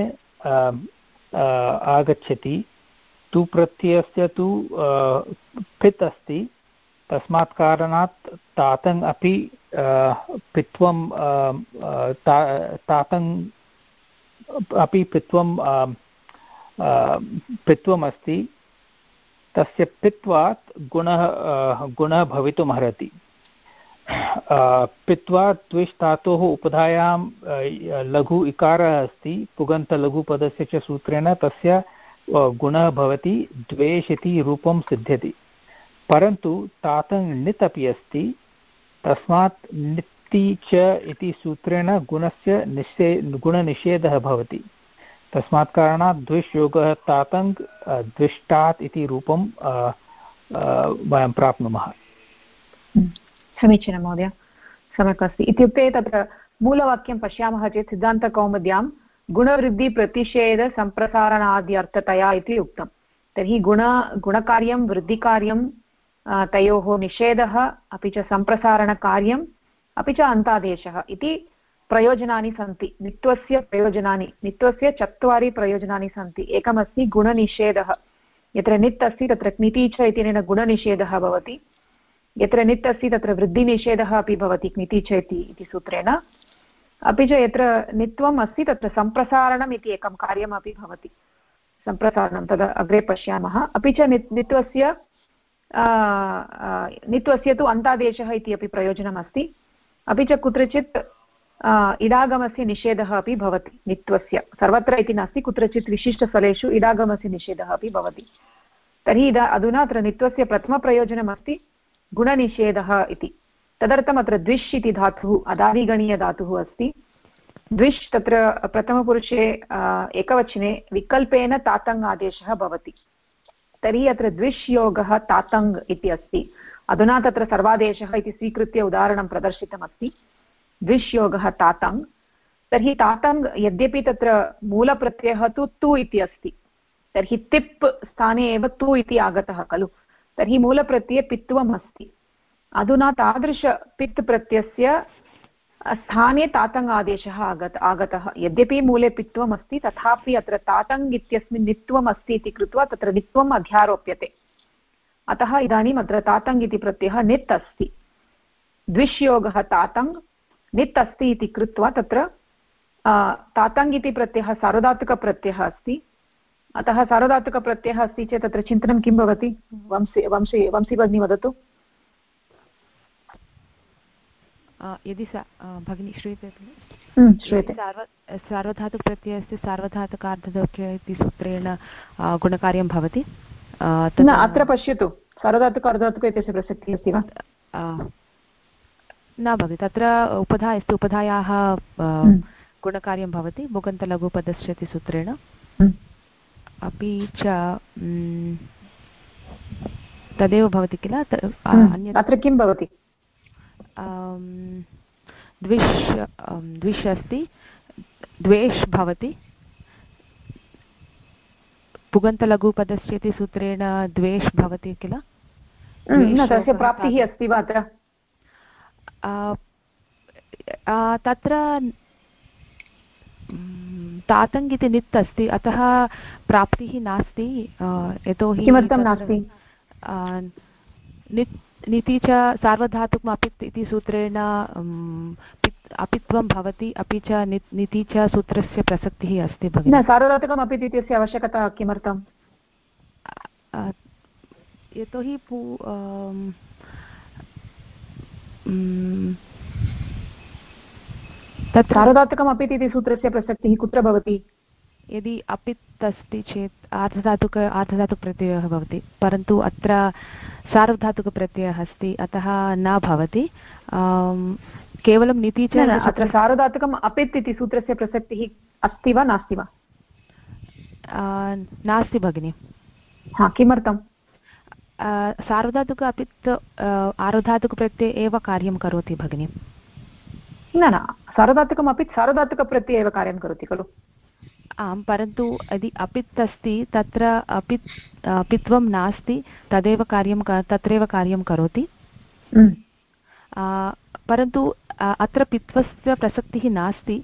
आगच्छति। तु प्रत्ययस्य तु पित् अस्ति, तस्मात् कारणात् तातङ् अपि पित्वं तातङ् अपि पित्वम् अस्ति। तस्य पित्वात् गुणः भवितुमर्हति। पित्वा द्विष् धातोः उपधायां लघु इकारः अस्ति पुगन्तलघुपदस्य च सूत्रेण तस्य गुणः भवति द्वेष् इति रूपं सिद्ध्यति परन्तु तातङ् णित् अपि अस्ति तस्मात् णित्ति च इति सूत्रेण गुणस्य गुणनिषेधः भवति तस्मात् कारणात् द्विष् योगः तातङ् द्विष्टात् इति रूपं वयं प्राप्नुमः। समीचीनं महोदय सम्यक् अस्ति। इत्युक्ते तत्र मूलवाक्यं पश्यामः चेत् सिद्धान्तकौमुद्यां गुणवृद्धिप्रतिषेधसम्प्रसारणाद्यर्थतया इति उक्तं। तर्हि गुणकार्यं वृद्धिकार्यं तयोः निषेधः अपि च सम्प्रसारणकार्यम् अपि च अन्तादेशः इति प्रयोजनानि सन्ति। नित्वस्य प्रयोजनानि नित्वस्य 4 प्रयोजनानि सन्ति। एकमस्ति गुणनिषेधः। यत्र नित् अस्ति तत्र क्निति च इत्यनेन गुणनिषेधः भवति। यत्र नित् अस्ति तत्र वृद्धिनिषेधः अपि भवति क्निति च इति सूत्रेण। अपि च यत्र नित्वम् अस्ति तत्र सम्प्रसारणम् इति एकं कार्यमपि भवति। सम्प्रसारणं तद् अग्रे पश्यामः। अपि च नित्वस्य तु अन्तादेशः इति अपि प्रयोजनम् अस्ति। अपि च कुत्रचित् इडागमस्य निषेधः अपि भवति नित्वस्य। सर्वत्र इति नास्ति, कुत्रचित् विशिष्टस्थलेषु इडागमस्य निषेधः अपि भवति। तर्हि अधुना अत्र नित्वस्य प्रथमप्रयोजनमस्ति गुणनिषेधः इति। तदर्थम् अत्र द्विष् इति धातुः अदादिगणीयधातुः अस्ति। द्विष् तत्र प्रथमपुरुषे एकवचने विकल्पेन तातङ् आदेशः भवति। तर्हि अत्र द्विष् योगः तातङ् इति अस्ति। अधुना तत्र सर्वादेशः इति स्वीकृत्य उदाहरणं प्रदर्शितमस्ति। द्विष् योगः तातङ्। तर्हि तातङ् यद्यपि तत्र मूलप्रत्ययः तु इति अस्ति, तर्हि तिप् स्थाने एव तु इति आगतः खलु। तर्हि मूलप्रत्यये पित्वम् अस्ति। अधुना तादृश पित् प्रत्ययस्य स्थाने तातङ् आदेशः आगतः। यद्यपि मूले पित्वम् अस्ति तथापि अत्र तातङ् इत्यस्मिन् नित्वम् अस्ति इति कृत्वा तत्र नित्वम् अध्यारोप्यते। अतः इदानीम् अत्र तातङ् इति प्रत्ययः नित् अस्ति। द्विष् योगः तातङ् नित् अस्ति इति कृत्वा तत्र तातङ् इति प्रत्ययः सार्वधातुकप्रत्ययः अस्ति। अतः सार्वधातुकप्रत्ययः अस्ति चेत् तत्र चिन्तनं किं भवति? वंशी भगिनी वदतु। यदि भगिनी श्रूयते श्रूयते। सार्वधातुकप्रत्ययस्य सार्वधातुकार्धधातुके इति सूत्रेण गुणकार्यं भवति। न, अत्र पश्यतु, सार्वधातुकार्धधातुक इत्यस्य प्रसक्तिः अस्ति वा? न भवति। तत्र उपधा अस्ति, उपधायाः गुणकार्यं भवति बुगन्तलघुपदस्य इति सूत्रेण। अपि च तदेव भवति किल? अत्र किं भवति? द्विष् अस्ति, द्वेष् भवति। पुगन्तलघुपदस्य इति सूत्रेण द्वेष् भवति किल? तस्य प्राप्तिः अस्ति वा अत्र? तत्र तातङ् इति नित् अस्ति, अतः प्राप्तिः नास्ति। यतोहि किमर्थं नास्ति? निति च सार्वधातुकम् अपित् इति सूत्रेण अपित्वं भवति। अपि च निति च सूत्रस्य प्रसक्तिः अस्ति भगिनि। न, सार्वधातुकम् अपित् इत्यस्य आवश्यकता किमर्थं? यतोहि तत् सार्वधातुकम् अपित् इति सूत्रस्य प्रसक्तिः कुत्र भवति? यदि अपित् अस्ति चेत् आर्धधातुकप्रत्ययः भवति, परन्तु अत्र सार्वधातुकप्रत्ययः अस्ति, अतः न भवति। केवलं निति च। अत्र सार्वधातुकम् अपित् इति सूत्रस्य प्रसक्तिः अस्ति वा नास्ति वा? नास्ति भगिनि। किमर्थं? सार्वधातुक अपित् आर्धधातुकप्रत्यये एव कार्यं करोति भगिनि। न, सार्वधातुकम् अपित् सार्वधातुकप्रत्यये एव कार्यं करोति खलु? आम्, परन्तु यदि अपित् अस्ति तत्र अपित्वं नास्ति, तत्रैव कार्यं करोति। परन्तु अत्र पित्वस्य प्रसक्तिः नास्ति।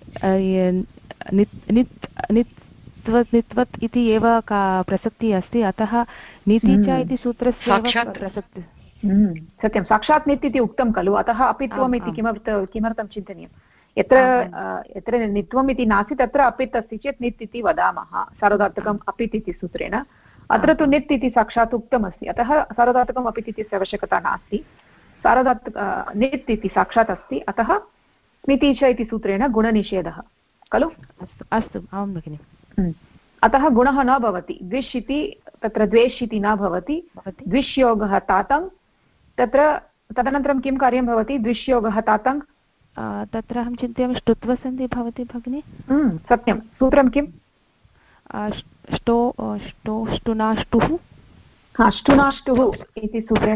नित्वत् इति एव प्रसक्तिः अस्ति, अतः नीति च इति सूत्रस्य प्रसक्तिः। सत्यं, साक्षात् नित् इति उक्तं खलु, अतः अपित्वम् इति किमर्थं चिन्तनीयं? यत्र नित्वम् इति नास्ति तत्र अपित् अस्ति चेत् नित् इति वदामः सार्वधातुकम् अपित् इति सूत्रेण। अत्र तु नित् इति साक्षात् उक्तमस्ति, अतः सार्वधातुकम् अपित् इत्यस्य आवश्यकता नास्ति। सार्वधातुक नित् इति साक्षात् अस्ति, अतः क्निति च इति सूत्रेण गुणनिषेधः खलु। अस्तु आं भगिनि। अतः गुणः न भवति, द्विष् इति तत्र द्वेष् इति न भवति, द्विष्योगः तातङ्, तत्र तदनन्तरं किं कार्यं भवति, द्विष्योगः तातङ्, तत्र अहं चिन्तयामि ष्टुत्वसन्धिः भवति भगिनि। सत्यं, सूत्रं किम्, ष्टुनाष्टुः, ष्टुनाष्टुः इति सूत्रेण,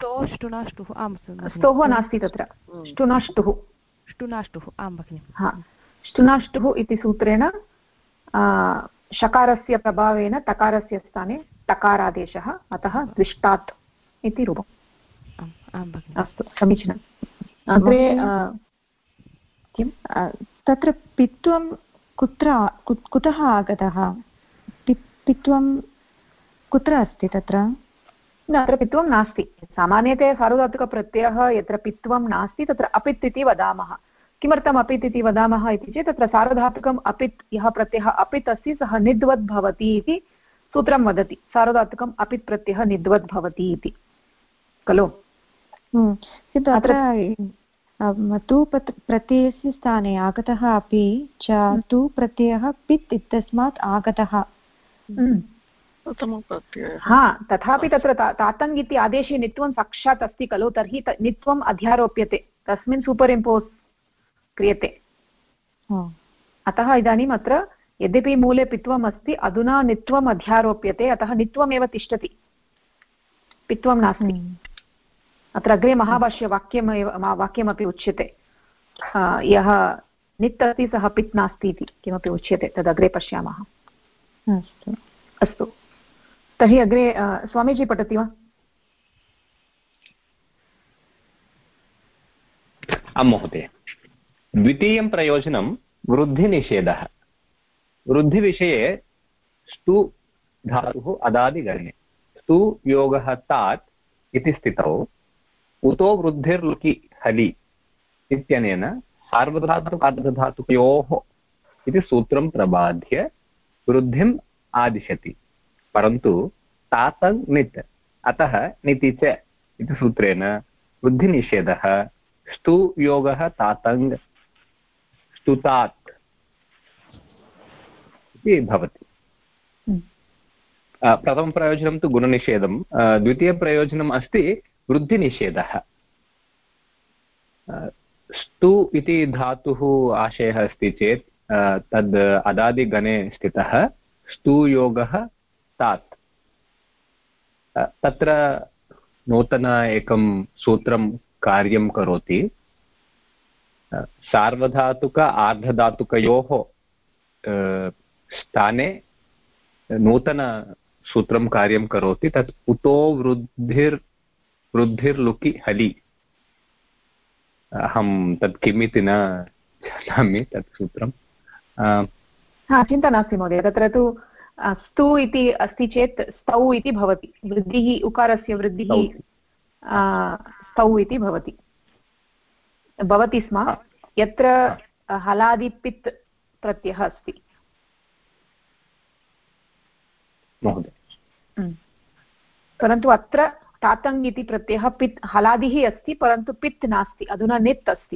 स्तोः नास्ति तत्र, ष्टुनाष्टुः, आं भगिनि। ष्टुनाष्टुः इति सूत्रेण शकारस्य प्रभावेन तकारस्य स्थाने तकारादेशः, अतः द्विष्टात् इति रूपम्। अस्तु, समीचीनम्। अग्रे किं तत्र पित्वं कुतः आगतः, पित्वं कुत्र अस्ति तत्र? न, अत्र पित्वं नास्ति। सामान्यतया सार्वधातुकप्रत्ययः यत्र पित्वं नास्ति तत्र अपित् इति वदामः। किमर्थम् अपित् इति वदामः इति चेत् तत्र सार्वधातुकम् अपित्, यः प्रत्ययः अपित् अस्ति सः निद्वद् भवति इति सूत्रं वदति। सार्वधातुकम् अपित् प्रत्ययः निद्वद् भवति इति खलु। किन्तु अत्र तु प्रत्ययस्य स्थाने आगतः अपि च तु प्रत्ययः पित् इत्यस्मात् आगतः। तथापि तत्र तातङ् इति आदेशे नित्वं साक्षात् अस्ति खलु, तर्हि नित्वम् अध्यारोप्यते, तस्मिन् सूपर् इम्पोस् क्रियते। अतः इदानीम् अत्र यद्यपि मूले पित्वम् अस्ति, अधुना नित्वम् अध्यारोप्यते, अतः नित्वमेव तिष्ठति, पित्वं नास्ति। अत्र अग्रे वाक्यमपि उच्यते, यः नित् अस्ति सः पित् नास्ति इति किमपि उच्यते, तदग्रे पश्यामः। अस्तु, तर्हि अग्रे स्वामीजी पठति वा? आं महोदय। द्वितीयं प्रयोजनं वृद्धिनिषेधः। वृद्धिविषये स्तु धातुः अदादिगणे, स्तु योगः तात् इति स्थितौ उतो वृद्धिर्लुकि हलि इत्यनेन सार्वधातुकार्धधातुकयोः इति सूत्रं प्रबाध्य वृद्धिम् आदिशति, परन्तु तातङ् नित्, अतः निति च इति सूत्रेण वृद्धिनिषेधः स्तु योगः तातङ् स्तुतात् इति भवति। प्रथमप्रयोजनं तु गुणनिषेधं, द्वितीयप्रयोजनम् अस्ति वृद्धिनिषेधः। स्तु इति धातुः आशयः अस्ति चेत् तद् अदादिगणे स्थितः स्तुयोगः तात्। तत्र नूतन एकं सूत्रं कार्यं करोति, सार्वधातुक आर्धधातुकयोः स्थाने नूतनसूत्रं कार्यं करोति, तत् उतो वृद्धिर्लुकि हलि। अहं तत् किमिति न जानामि तत् सूत्रं। चिन्ता नास्ति महोदय, तत्र तु स्तु इति अस्ति चेत् स्तौ इति भवति, वृद्धिः, उकारस्य वृद्धिः स्तौ इति भवति स्म, यत्र हलादिपित् प्रत्ययः अस्ति महोदय। परन्तु अत्र तातङ् इति प्रत्ययः पित्, हलादिः अस्ति परन्तु पित् नास्ति, अधुना नित् अस्ति।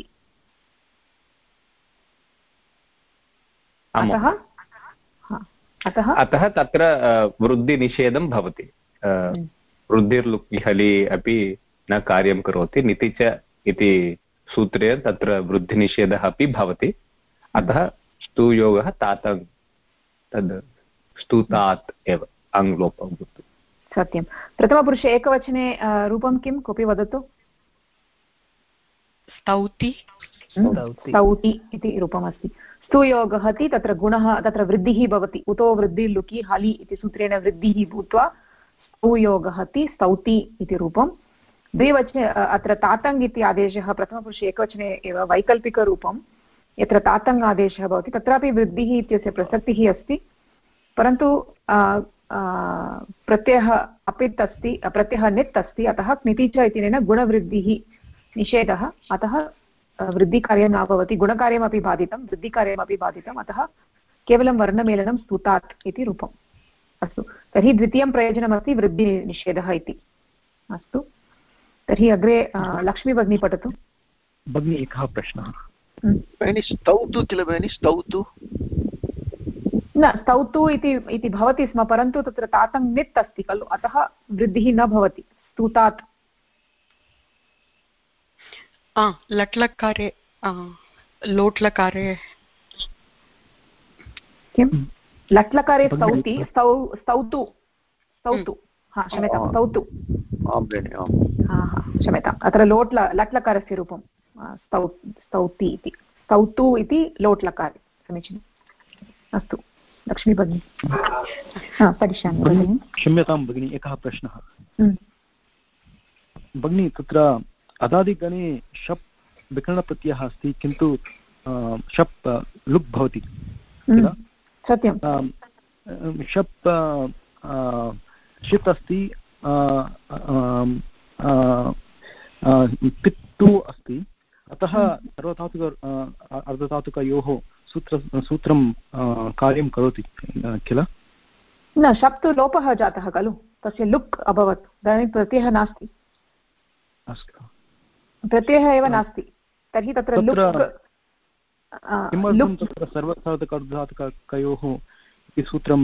अतः तत्र वृद्धिनिषेधं भवति। वृद्धिर्लुकि हलि अपि न कार्यं करोति, निति च इति सूत्रे तत्र वृद्धिनिषेधः अपि भवति। अतः स्तुयोगः तातङ्, तद् स्तुतात् एव आङ्ग्लोपं भवति। सत्यं। प्रथमपुरुषे एकवचने रूपं किं, कोऽपि वदतु? स्तौति। स्तौति इति रूपमस्ति। स्तुयोगः इति तत्र गुणः, तत्र वृद्धिः भवति, उतो वृद्धिर्लुकि हलि इति सूत्रेण वृद्धिः भूत्वा स्तुयोगः इति स्तौति इति रूपं। द्विवचने अत्र तातङ् इति आदेशः प्रथमपुरुषे एकवचने एव वैकल्पिकरूपं, यत्र तातङ् आदेशः भवति तत्रापि वृद्धिः इत्यस्य प्रसक्तिः अस्ति, परन्तु प्रत्ययः अपित् अस्ति, प्रत्ययः नित् अस्ति, अतः क्निति च इत्यनेन गुणवृद्धिः निषेधः, अतः वृद्धिकार्यं न भवति, गुणकार्यमपि बाधितं, वृद्धिकार्यमपि बाधितम्, अतः केवलं वर्णमेलनं स्तुतात् इति रूपम्। अस्तु, तर्हि द्वितीयं प्रयोजनमस्ति वृद्धिनिषेधः इति। अस्तु, तर्हि अग्रे लक्ष्मी भगिनी पठतु। भगिनी एकः प्रश्नः। भगिनी स्तौतु किल भगिनी, स्तौतु न स्तौतु इति भवति स्म, परन्तु तत्र तातं नित् अस्ति खलु, अतः वृद्धिः न भवति। स्तुतात् लट्लकारे लोट्लकारे किं लट्लकारे स्तौति स्तौतु स्तौतु क्षम्यतां स्तौतु क्षम्यताम् अत्र लट्लकारस्य रूपं स्तौति इति स्तौतु इति लोट्लकारे। समीचीनम्। अस्तु लक्ष्मी भगिनी पठिष्यामि भगिनि। क्षम्यतां भगिनी एकः प्रश्नः। भगिनी तत्र अदादिगणे शप् विकरणप्रत्ययः अस्ति, किन्तु शप् लुक् भवति किल? सत्यं। शप् षित् अस्ति, पित्तु अस्ति, अतः सर्वधातुक अर्धधातुकयोः सूत्रं कार्यं करोति किल? न शप् तु लोपः जातः खलु, तस्य लुक् अभवत्, इदानीं प्रत्ययः नास्ति। अस्तु, प्रत्ययः एव नास्ति, तर्हि तत्र लुक् किमर्थं तत्र सर्वधातुक अर्धधातुकयोः इति सूत्रं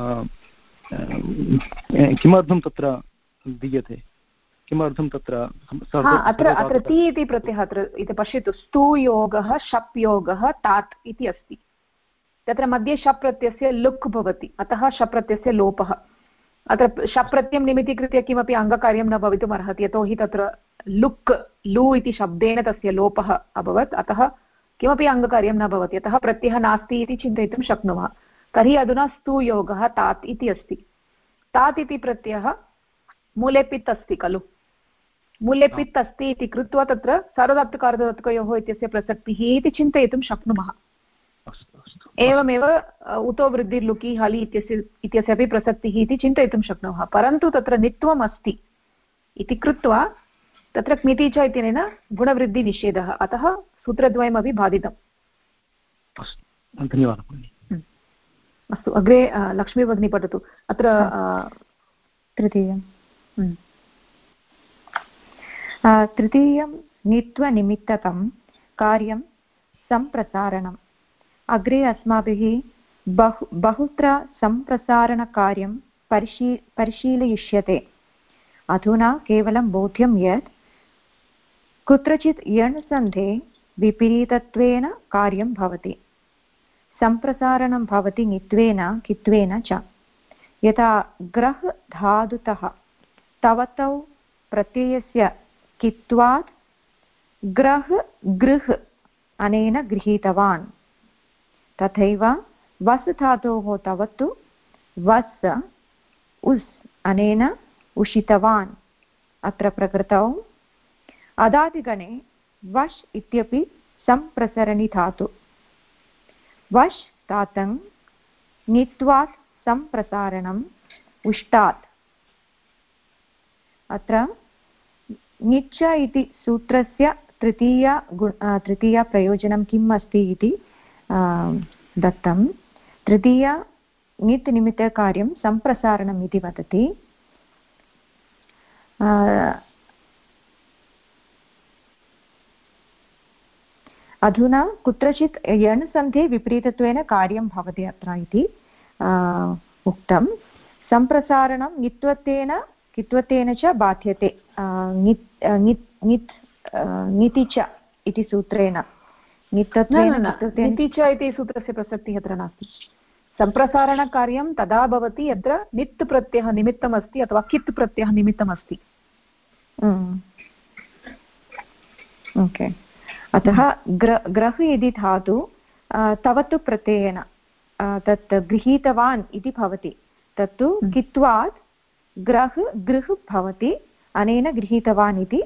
किमर्थं तत्र दीयते? किमर्थं तत्र अत्र ति इति प्रत्ययः अत्र इति पश्यतु, स्तूयोगः शप् योगः तात् इति अस्ति, तत्र मध्ये शप् प्रत्ययस्य लुक् भवति, अतः शप् प्रत्ययस्य लोपः। अत्र शप् प्रत्ययं निमित्तीकृत्य किमपि अङ्गकार्यं न भवितुम् अर्हति, यतोहि तत्र लुक् लु इति शब्देन तस्य लोपः अभवत्, अतः किमपि अङ्गकार्यं न भवति, अतः प्रत्ययः नास्ति इति चिन्तयितुं शक्नुमः। तर्हि अधुना स्तूयोगः तात् इति अस्ति। तात् इति प्रत्ययः मूले पित् अस्ति खलु, मूले पित् अस्ति इति कृत्वा तत्र सार्वधातुक अर्धधातुकयोः इत्यस्य प्रसक्तिः इति चिन्तयितुं शक्नुमः। एवमेव उतो वृद्धिर्लुकि हलि इत्यस्य अपि प्रसक्तिः इति चिन्तयितुं शक्नुमः, परन्तु तत्र नित्वम् अस्ति इति कृत्वा तत्र क्मिति च इत्यनेन गुणवृद्धिनिषेधः, अतः सूत्रद्वयमपि बाधितम्। धन्यवादः। अस्तु अग्रे लक्ष्मी भगिनी पठतु। अत्र तृतीयं नीत्वनिमित्तकं कार्यं सम्प्रसारणम्। अग्रे अस्माभिः बहुत्र सम्प्रसारणकार्यं परिशीलयिष्यते। अधुना केवलं बोध्यं यत् कुत्रचित् यण् सन्धे विपरीतत्वेन कार्यं भवति, सम्प्रसारणं भवति ङित्वेन कित्वेन च। यथा ग्रह धातुतः तवतौ प्रत्ययस्य कित्वात् ग्रह गृह अनेन गृहीतवान्, तथैव वस् धातोः तवतु वस् उस् अनेन उषितवान्। अत्र प्रकृतौ अदादिगणे वश् इत्यपि सम्प्रसरणि धातु। वश् तातं ङित्वात् सम्प्रसारणम् उष्टात्। अत्र ङिच्च इति सूत्रस्य तृतीया प्रयोजनं किम् अस्ति इति दत्तं। तृतीया ङित् निमित्तकार्यं सम्प्रसारणम् इति वदति। अधुना कुत्रचित् यण् सन्धे विपरीतत्वेन कार्यं भवति अत्र इति उक्तं। सम्प्रसारणं ङित्वत्वेन च बाध्यते, ङिति च इति सूत्रेण। ङिति च इति सूत्रस्य प्रसक्तिः अत्र नास्ति। सम्प्रसारणकार्यं तदा भवति यत्र नित् प्रत्ययः निमित्तमस्ति अथवा कित् प्रत्ययः निमित्तमस्ति। ओके, अतः ग्रह इति धातु तवतु प्रत्ययेन तत् गृहीतवान् इति भवति, तत्तु कित्वात् ग्रह गृह भवति, अनेन गृहीतवान् इति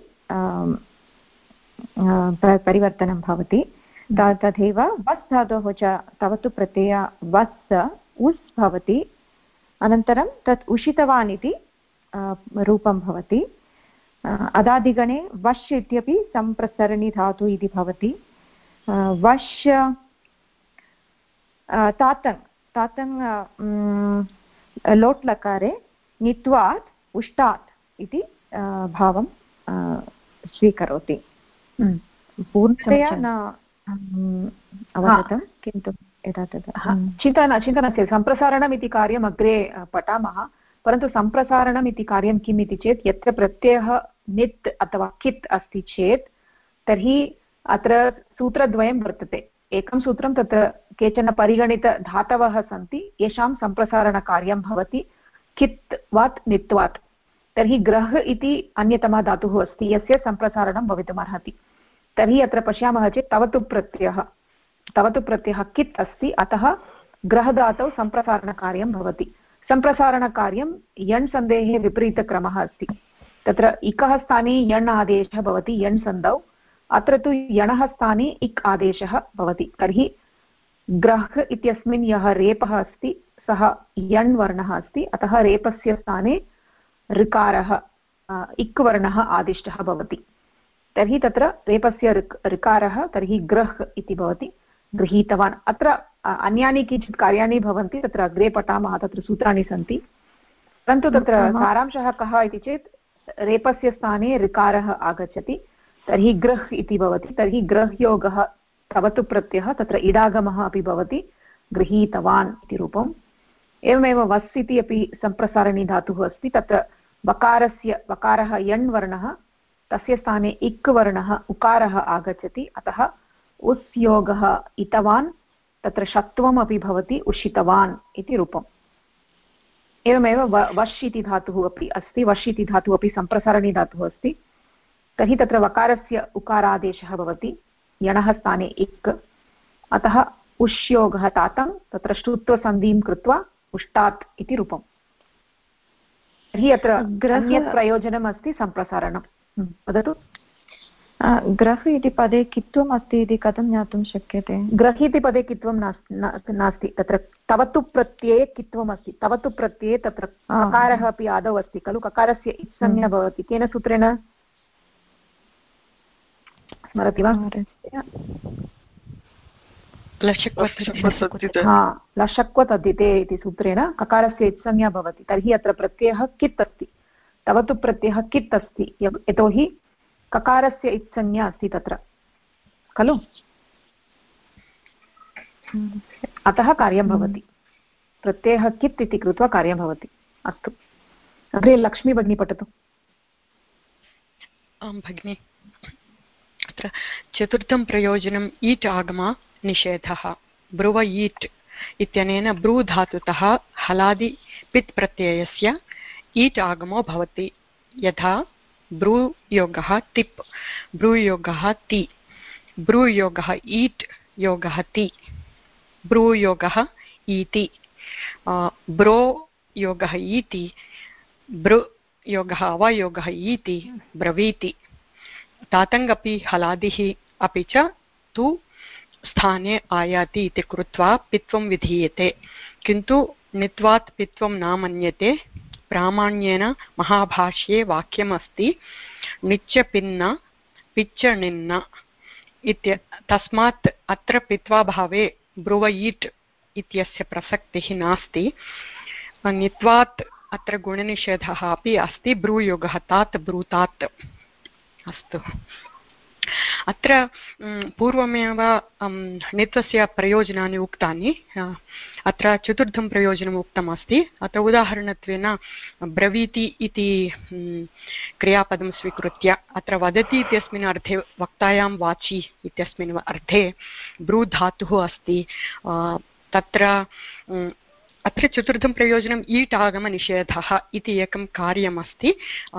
परिवर्तनं भवति। तथैव वस् धातोः च तवतु प्रत्यय वस् उस् भवति, अनन्तरं तत् उषितवान् इति रूपं भवति। अदादिगणे वश् इत्यपि सम्प्रसरणि धातु इति भवति। वश् तातं लोट् लकारे ङित्वात् उष्टात् इति भावं स्वीकरोति। पूर्णतया न अवगतं, किन्तु यदा तदा चिन्ता नास्ति। सम्प्रसारणम् इति कार्यम् अग्रे पठामः, परन्तु सम्प्रसारणम् इति कार्यं किम् इति चेत् यत्र प्रत्ययः नित् अथवा कित् अस्ति चेत् तर्हि अत्र सूत्रद्वयं वर्तते। एकं सूत्रं, तत्र केचन परिगणितधातवः सन्ति येषां सम्प्रसारणकार्यं भवति कित्वात् नित्वात्। तर्हि ग्रह इति अन्यतमः धातुः अस्ति यस्य सम्प्रसारणं भवितुमर्हति। तर्हि अत्र पश्यामः चेत् तवतु प्रत्ययः कित् अस्ति, अतः ग्रहधातौ सम्प्रसारणकार्यं भवति। सम्प्रसारणकार्यं यण् सन्धेः विपरीतक्रमः अस्ति। तत्र इकः स्थाने यण् आदेशः भवति यण् सन्धौ, अत्र तु यणः स्थाने इक् आदेशः भवति। तर्हि ग्रह इत्यस्मिन् यः रेपः अस्ति सः यण् वर्णः अस्ति, अतः रेपस्य स्थाने ऋकारः इक् वर्णः आदिष्टः भवति। तर्हि तत्र रेपस्य ऋकारः, तर्हि ग्रह इति भवति, गृहीतवान्। अत्र अन्यानि किञ्चित् कार्याणि भवन्ति, तत्र अग्रे पठामः, तत्र सूत्राणि सन्ति। परन्तु तत्र सारांशः कः इति चेत् रेपस्य स्थाने ऋकारः आगच्छति, तर्हि ग्रह इति भवति। तर्हि ग्रहयोगः तवतु प्रत्ययः, तत्र इडागमः अपि भवति, गृहीतवान् इति रूपम्। एवमेव वस् इति अपि सम्प्रसारणी धातुः अस्ति। तत्र वकारः यण् वर्णः, तस्य स्थाने इक् वर्णः उकारः आगच्छति, अतः उस् योगः इतवान्, तत्र षत्वम् अपि भवति, उषितवान् इति रूपम्। एवमेव वश् इति धातुः अपि अस्ति। वश् इति धातुः अपि सम्प्रसारणी धातुः अस्ति। तर्हि तत्र वकारस्य उकारादेशः भवति, यणः स्थाने इक्, अतः उष्योगः तातं, तत्र श्रुत्वसन्धिं कृत्वा उष्टात् इति रूपम्। तर्हि अत्र अन्यत् प्रयोजनम् अस्ति सम्प्रसारणं। वदतु। ग्रह इति पदे कित्वम् अस्ति इति कथं ज्ञातुं शक्यते? ग्रह इति पदे कित्वं नास्ति, तत्र तवतु प्रत्यये कित्वम् अस्ति। तवतु प्रत्यये तत्र ककारः अपि आदौ अस्ति खलु, ककारस्य इत्संज्ञा भवति। केन सूत्रेण स्मरति वा? लशक्व तद्धिते इति सूत्रेण ककारस्य इत्संज्ञा भवति। तर्हि अत्र प्रत्ययः कित् अस्ति, तवतु प्रत्ययः कित् अस्ति, यतोहि ककारस्य इत्संज्ञा अस्ति तत्र खलु, अतः कार्यं भवति। प्रत्ययः कित् इति कृत्वा कार्यं भवति। अस्तु, अग्रे लक्ष्मी भगिनी पठतु। आं भगिनि, अत्र चतुर्थं प्रयोजनम् ईट् आगमा निषेधः। ब्रुव ईट् इत्यनेन ब्रू धातुतः हलादि पित् प्रत्ययस्य ईट् आगमो भवति। यथा ब्रूयोगः तिप्, ब्रूयोगः ति, ब्रूयोगः ईट् योगः ति, ब्रूयोगः ईति, ब्रो योगः ईति, ब्रु योगः अवयोगः ईति, ब्रवीति। तातङ्गपि हलादिः अपि च तु स्थाने आयाति इति कृत्वा पित्वं विधीयते, किन्तु नित्वात् पित्वं न मन्यते। प्रामाण्येन महाभाष्ये वाक्यमस्ति निच्यपिन्न पिच्चनिन्न इत्य, तस्मात् अत्र पित्वाभावे ब्रुवईट् इत्यस्य प्रसक्तिः नास्ति। नित्वात् अत्र गुणनिषेधः अपि अस्ति, ब्रूयोगः तात् ब्रूतात्। अस्तु, अत्र पूर्वमेव नित्वस्य प्रयोजनानि उक्तानि। अत्र चतुर्थं प्रयोजनम् उक्तमस्ति। अत्र उदाहरणत्वेन ब्रवीति इति क्रियापदं स्वीकृत्य अत्र वदति इत्यस्मिन् अर्थे वक्तायां वाचि इत्यस्मिन् अर्थे ब्रू धातुः अस्ति। तत्र अत्र चतुर्थं प्रयोजनम् ईट् आगमनिषेधः इति एकं कार्यमस्ति।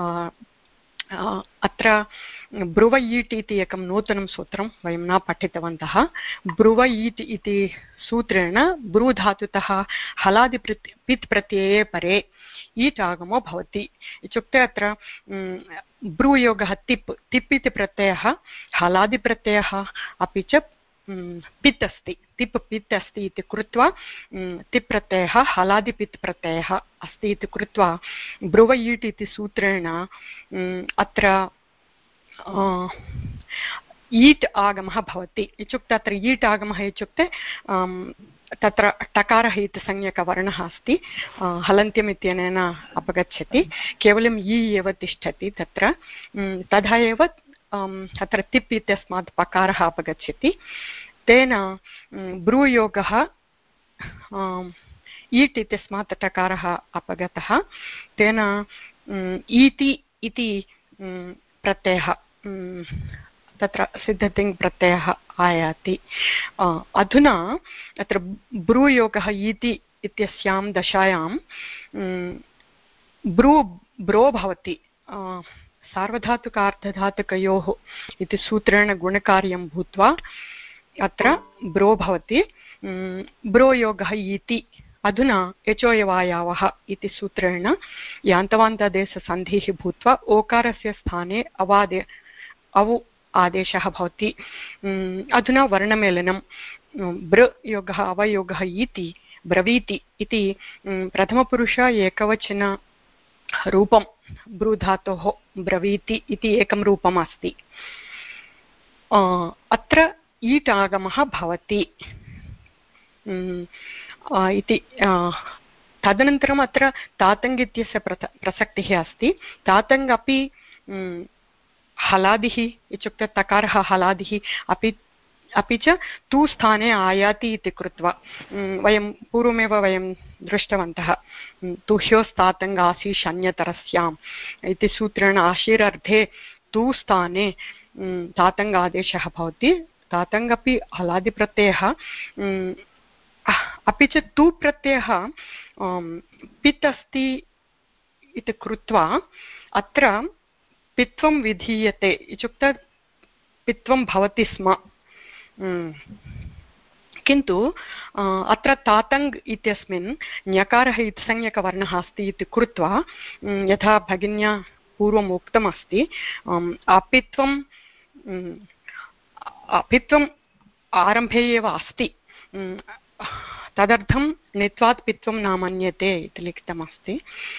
अत्र ब्रुवईट् इति एकं नूतनं सूत्रं वयं न पठितवन्तः। ब्रुवईट् इति सूत्रेण ब्रू धातुतः हलादि पित् प्रत्यये परे ईट् आगमो भवति। इत्युक्ते अत्र ब्रूयोगः तिप्, तिप् इति प्रत्ययः हलादिप्रत्ययः अपि च पित् अस्ति, तिप् पित् अस्ति इति कृत्वा तिप् प्रत्ययः हलादिपित् प्रत्ययः अस्ति इति कृत्वा ब्रुवईट् इति सूत्रेण अत्र ईट् आगमः भवति। इत्युक्ते अत्र ईट् आगमः इत्युक्ते तत्र टकारः इति संज्ञकवर्णः अस्ति, हलन्त्यम् इत्यनेन अपगच्छति, केवलं ई एव तिष्ठति तत्र। तथा एव अत्र तिप् इत्यस्मात् पकारः अपगच्छति, तेन ब्रूयोगः ईट् इत्यस्मात् टकारः अपगतः, तेन ईति इति प्रत्ययः तत्र सिद्धतिङ् प्रत्ययः आयाति। अधुना अत्र ब्रूयोगः ईति इत्यस्यां दशायां ब्रो भवति सार्वधातुकार्धधातुकयोः इति सूत्रेण गुणकार्यं भूत्वा अत्र ब्रो भवति। ब्रोयोगः इति अधुना यचोयवायावः इति सूत्रेण यान्तवान्तदेशसन्धिः भूत्वा ओकारस्य स्थाने अवु आदेशः भवति। अधुना वर्णमेलनं ब्र योगः अवयोगः इति ब्रवीति इति प्रथमपुरुष एकवचन रूपं ब्रूधातोः ब्रवीति इति एकं रूपम् अस्ति। अत्र ईट् आगमः भवति इति। तदनन्तरम् अत्र तातङ्ग् इत्यस्य प्रसक्तिः अस्ति। तातङ्ग् अपि हलादिः इत्युक्ते तकारः हलादिः अपि च तु स्थाने आयाति इति कृत्वा वयं पूर्वमेव दृष्टवन्तः तुह्योस्तातङ्ग आसीत् अन्यतरस्याम् इति सूत्रेण आशीरर्धे तु स्थाने तातङ्ग आदेशः भवति। तातङ्ग् अपि हलादिप्रत्ययः अपि च तु प्रत्ययः पित् अस्ति इति कृत्वा अत्र पित्वं विधीयते इत्युक्ते पित्वं भवति स्म। किन्तु अत्र तातङ्ग् इत्यस्मिन् ञकारः इत्संज्ञकवर्णः अस्ति इति कृत्वा यथा भगिन्या पूर्वम् उक्तमस्ति अपित्वम् आरम्भे एव अस्ति, तदर्थं णित्वात् पित्वं न मन्यते इति लिखितमस्ति।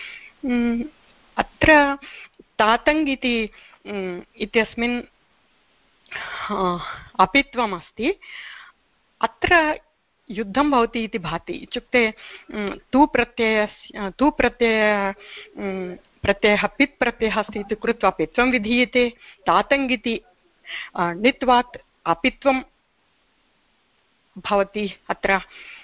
अत्र तातङ्ग् इत्यस्मिन् अपित्वमस्ति, अत्र युद्धं भवति इति भाति। इत्युक्ते तु प्रत्ययः पित् प्रत्ययः अस्ति इति कृत्वा पित्वं विधीयते। तातङ्ग् इति णित्वात् अपित्वं भवति अत्र।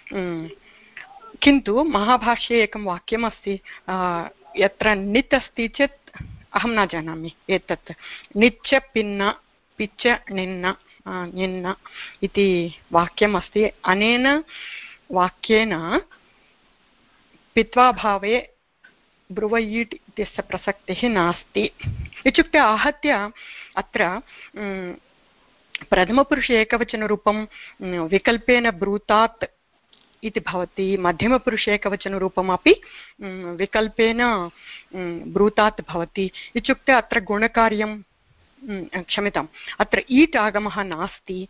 किन्तु महाभाष्ये एकं वाक्यमस्ति यत्र णित् अस्ति चेत् अहं न जानामि एतत् णिच्च पिन्न पिच्च णिन्न निन्न इति वाक्यमस्ति। अनेन वाक्येन पित्वाभावे ब्रुवयीट् इत्यस्य प्रसक्तिः नास्ति। इत्युक्ते आहत्य अत्र प्रथमपुरुषे एकवचनरूपं विकल्पेन ब्रूतात् इति भवति, मध्यमपुरुषे एकवचनरूपमपि विकल्पेन ब्रूतात् भवति। इत्युक्ते अत्र गुणकार्यं क्षम्यताम्, अत्र ईट् आगमः नास्ति।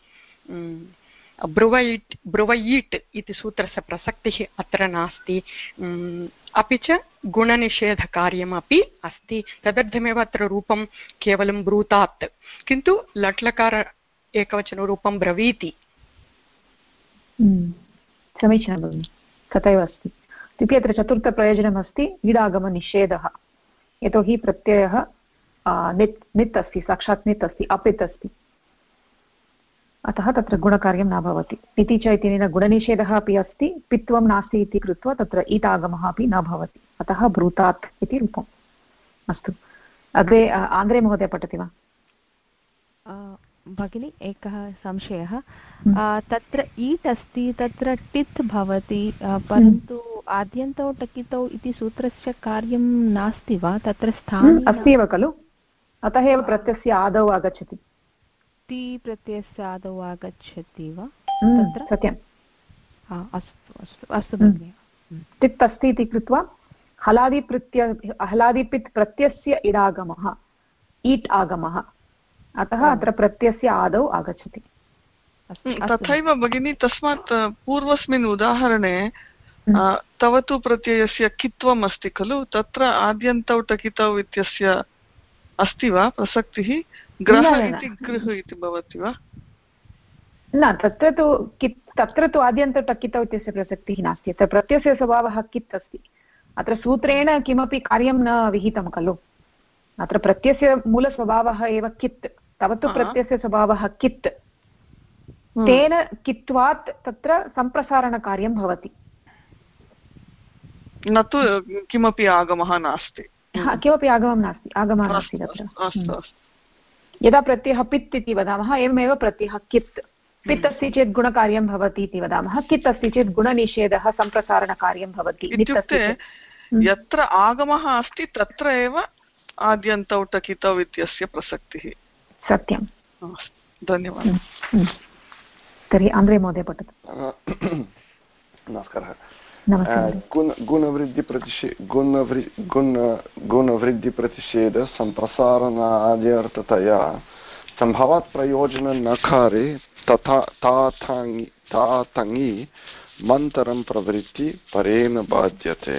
ब्रुवयीट् इति सूत्रस्य प्रसक्तिः अत्र नास्ति। अपि च गुणनिषेधकार्यमपि अस्ति, तदर्थमेव अत्र रूपं केवलं ब्रूतात्, किन्तु लट्लकार एकवचनरूपं ब्रवीति। समीचीनं भगिनि, तथैव अस्ति। इत्युक्ते अत्र चतुर्थप्रयोजनमस्ति ईडागमनिषेधः। यतोहि प्रत्ययः नित् अस्ति, साक्षात् नित् अस्ति, अपित् अस्ति, अतः तत्र गुणकार्यं न भवति। इति च इत्यनेन गुणनिषेधः अपि अस्ति, पित्वं नास्ति इति कृत्वा तत्र ईटागमः अपि न भवति, अतः ब्रूतात् इति रूपम्। अस्तु, अग्रे आन्द्रे महोदय पठति वा? भगिनी, एकः संशयः। तत्र ईट् अस्ति, तत्र टित् भवति, परन्तु आद्यन्तौ टकितौ इति सूत्रस्य कार्यं नास्ति वा? तत्र स्थाने अस्ति एव खलु, अतः एव प्रत्ययस्य आदौ आगच्छति। ति प्रत्ययस्य आदौ आगच्छति वा तत्र? सत्यम्। अस्तु अस्तु अस्तु भगिनि। टित् अस्ति इति कृत्वा हलादिपित् प्रत्ययस्य इडागमः ईट् आगमः, अतः अत्र प्रत्ययस्य आदौ आगच्छति। तथैव भगिनी, तस्मात् पूर्वस्मिन् उदाहरणे तव तु प्रत्ययस्य कित्वम् अस्ति खलु, तत्र आद्यन्तौ टकितौ इत्यस्य अस्ति वा प्रसक्तिः? ग्रह इति गृह इति भवति वा? न, तत्र तु आद्यन्तौ टकितौ इत्यस्य प्रसक्तिः नास्ति। अत्र प्रत्ययस्य स्वभावः कित् अस्ति, अत्र सूत्रेण किमपि कार्यं न विहितं खलु। अत्र प्रत्ययस्य मूलस्वभावः एव कित्, तवतु प्रत्ययस्य स्वभावः कित्, तेन कित्वात् तत्र सम्प्रसारणकार्यं भवति, न तु किमपि आगमः नास्ति, किमपि आगमः नास्ति तत्र। यदा प्रत्ययः पित् इति वदामः एवमेव प्रत्ययः कित्, पित् अस्ति चेत् गुणकार्यं भवति इति वदामः, कित् अस्ति चेत् गुणनिषेधः सम्प्रसारणकार्यं भवति। इत्युक्ते यत्र आगमः अस्ति तत्र एव आद्यन्तौ टकितौ इत्यस्य प्रसक्तिः। सत्यं, धन्यवादः। तर्हि आन्द्रे महोदय पठतु। नमस्कारः। गुणवृद्धिप्रतिषेध सम्प्रसारणाद्यर्थतया सम्भवात् प्रयोजननकारे तातङि मन्तरं प्रवृत्ति परेण बाध्यते।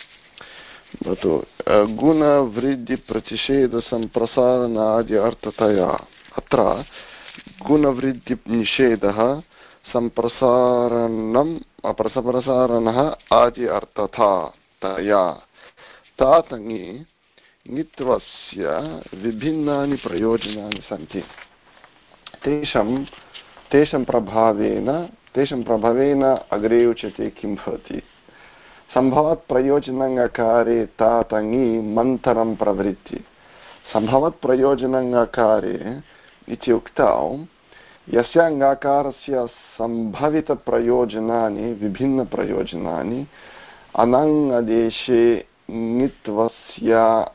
गुणवृद्धिप्रतिषेधसम्प्रसारणाद्यर्थतया अत्र गुणवृद्धिनिषेधः सम्प्रसारणः आदि अर्थता तया तातङि ङित्वस्य विभिन्नानि प्रयोजनानि सन्ति। तेषां प्रभावेन अग्रे उच्यते किं भवति। सम्भवात् प्रयोजनङ्गाकारे तातङि मन्तरं प्रवृत्ति। सम्भवात् प्रयोजनङ्गाकारे इत्युक्तौ यस्य अङ्गाकारस्य सम्भवितप्रयोजनानि विभिन्नप्रयोजनानि अनङ्गदेशे ङित्वस्य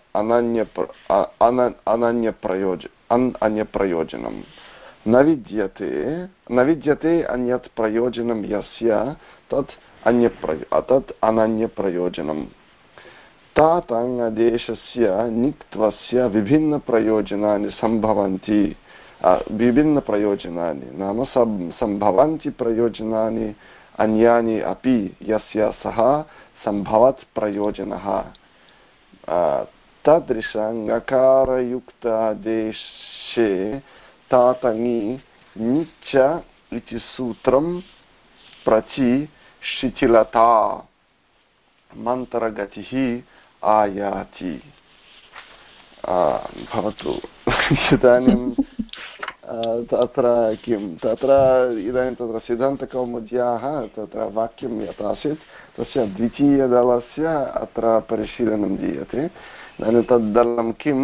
अन्यप्रयोजनं न विद्यते अन्यत् प्रयोजनं यस्य तत् अनन्यप्रयोजनं। तातङदेशस्य ङित्वस्य विभिन्नप्रयोजनानि सम्भवन्ति, विभिन्नप्रयोजनानि नाम सम्भवन्ति प्रयोजनानि अन्यानि अपि यस्य सः सम्भवत् प्रयोजनः। तादृश ङकारयुक्तादेशे तातङि ङिच्च इति सूत्रं प्रचि शिथिलता मन्तरगतिः आयाति। भवतु इदानीं तत्र किं तत्र इदानीं तत्र सिद्धान्तकौमुद्याः तत्र वाक्यं यत् आसीत् तस्य द्वितीयदलस्य अत्र परिशीलनं दीयते। इदानीं तद्दलं किं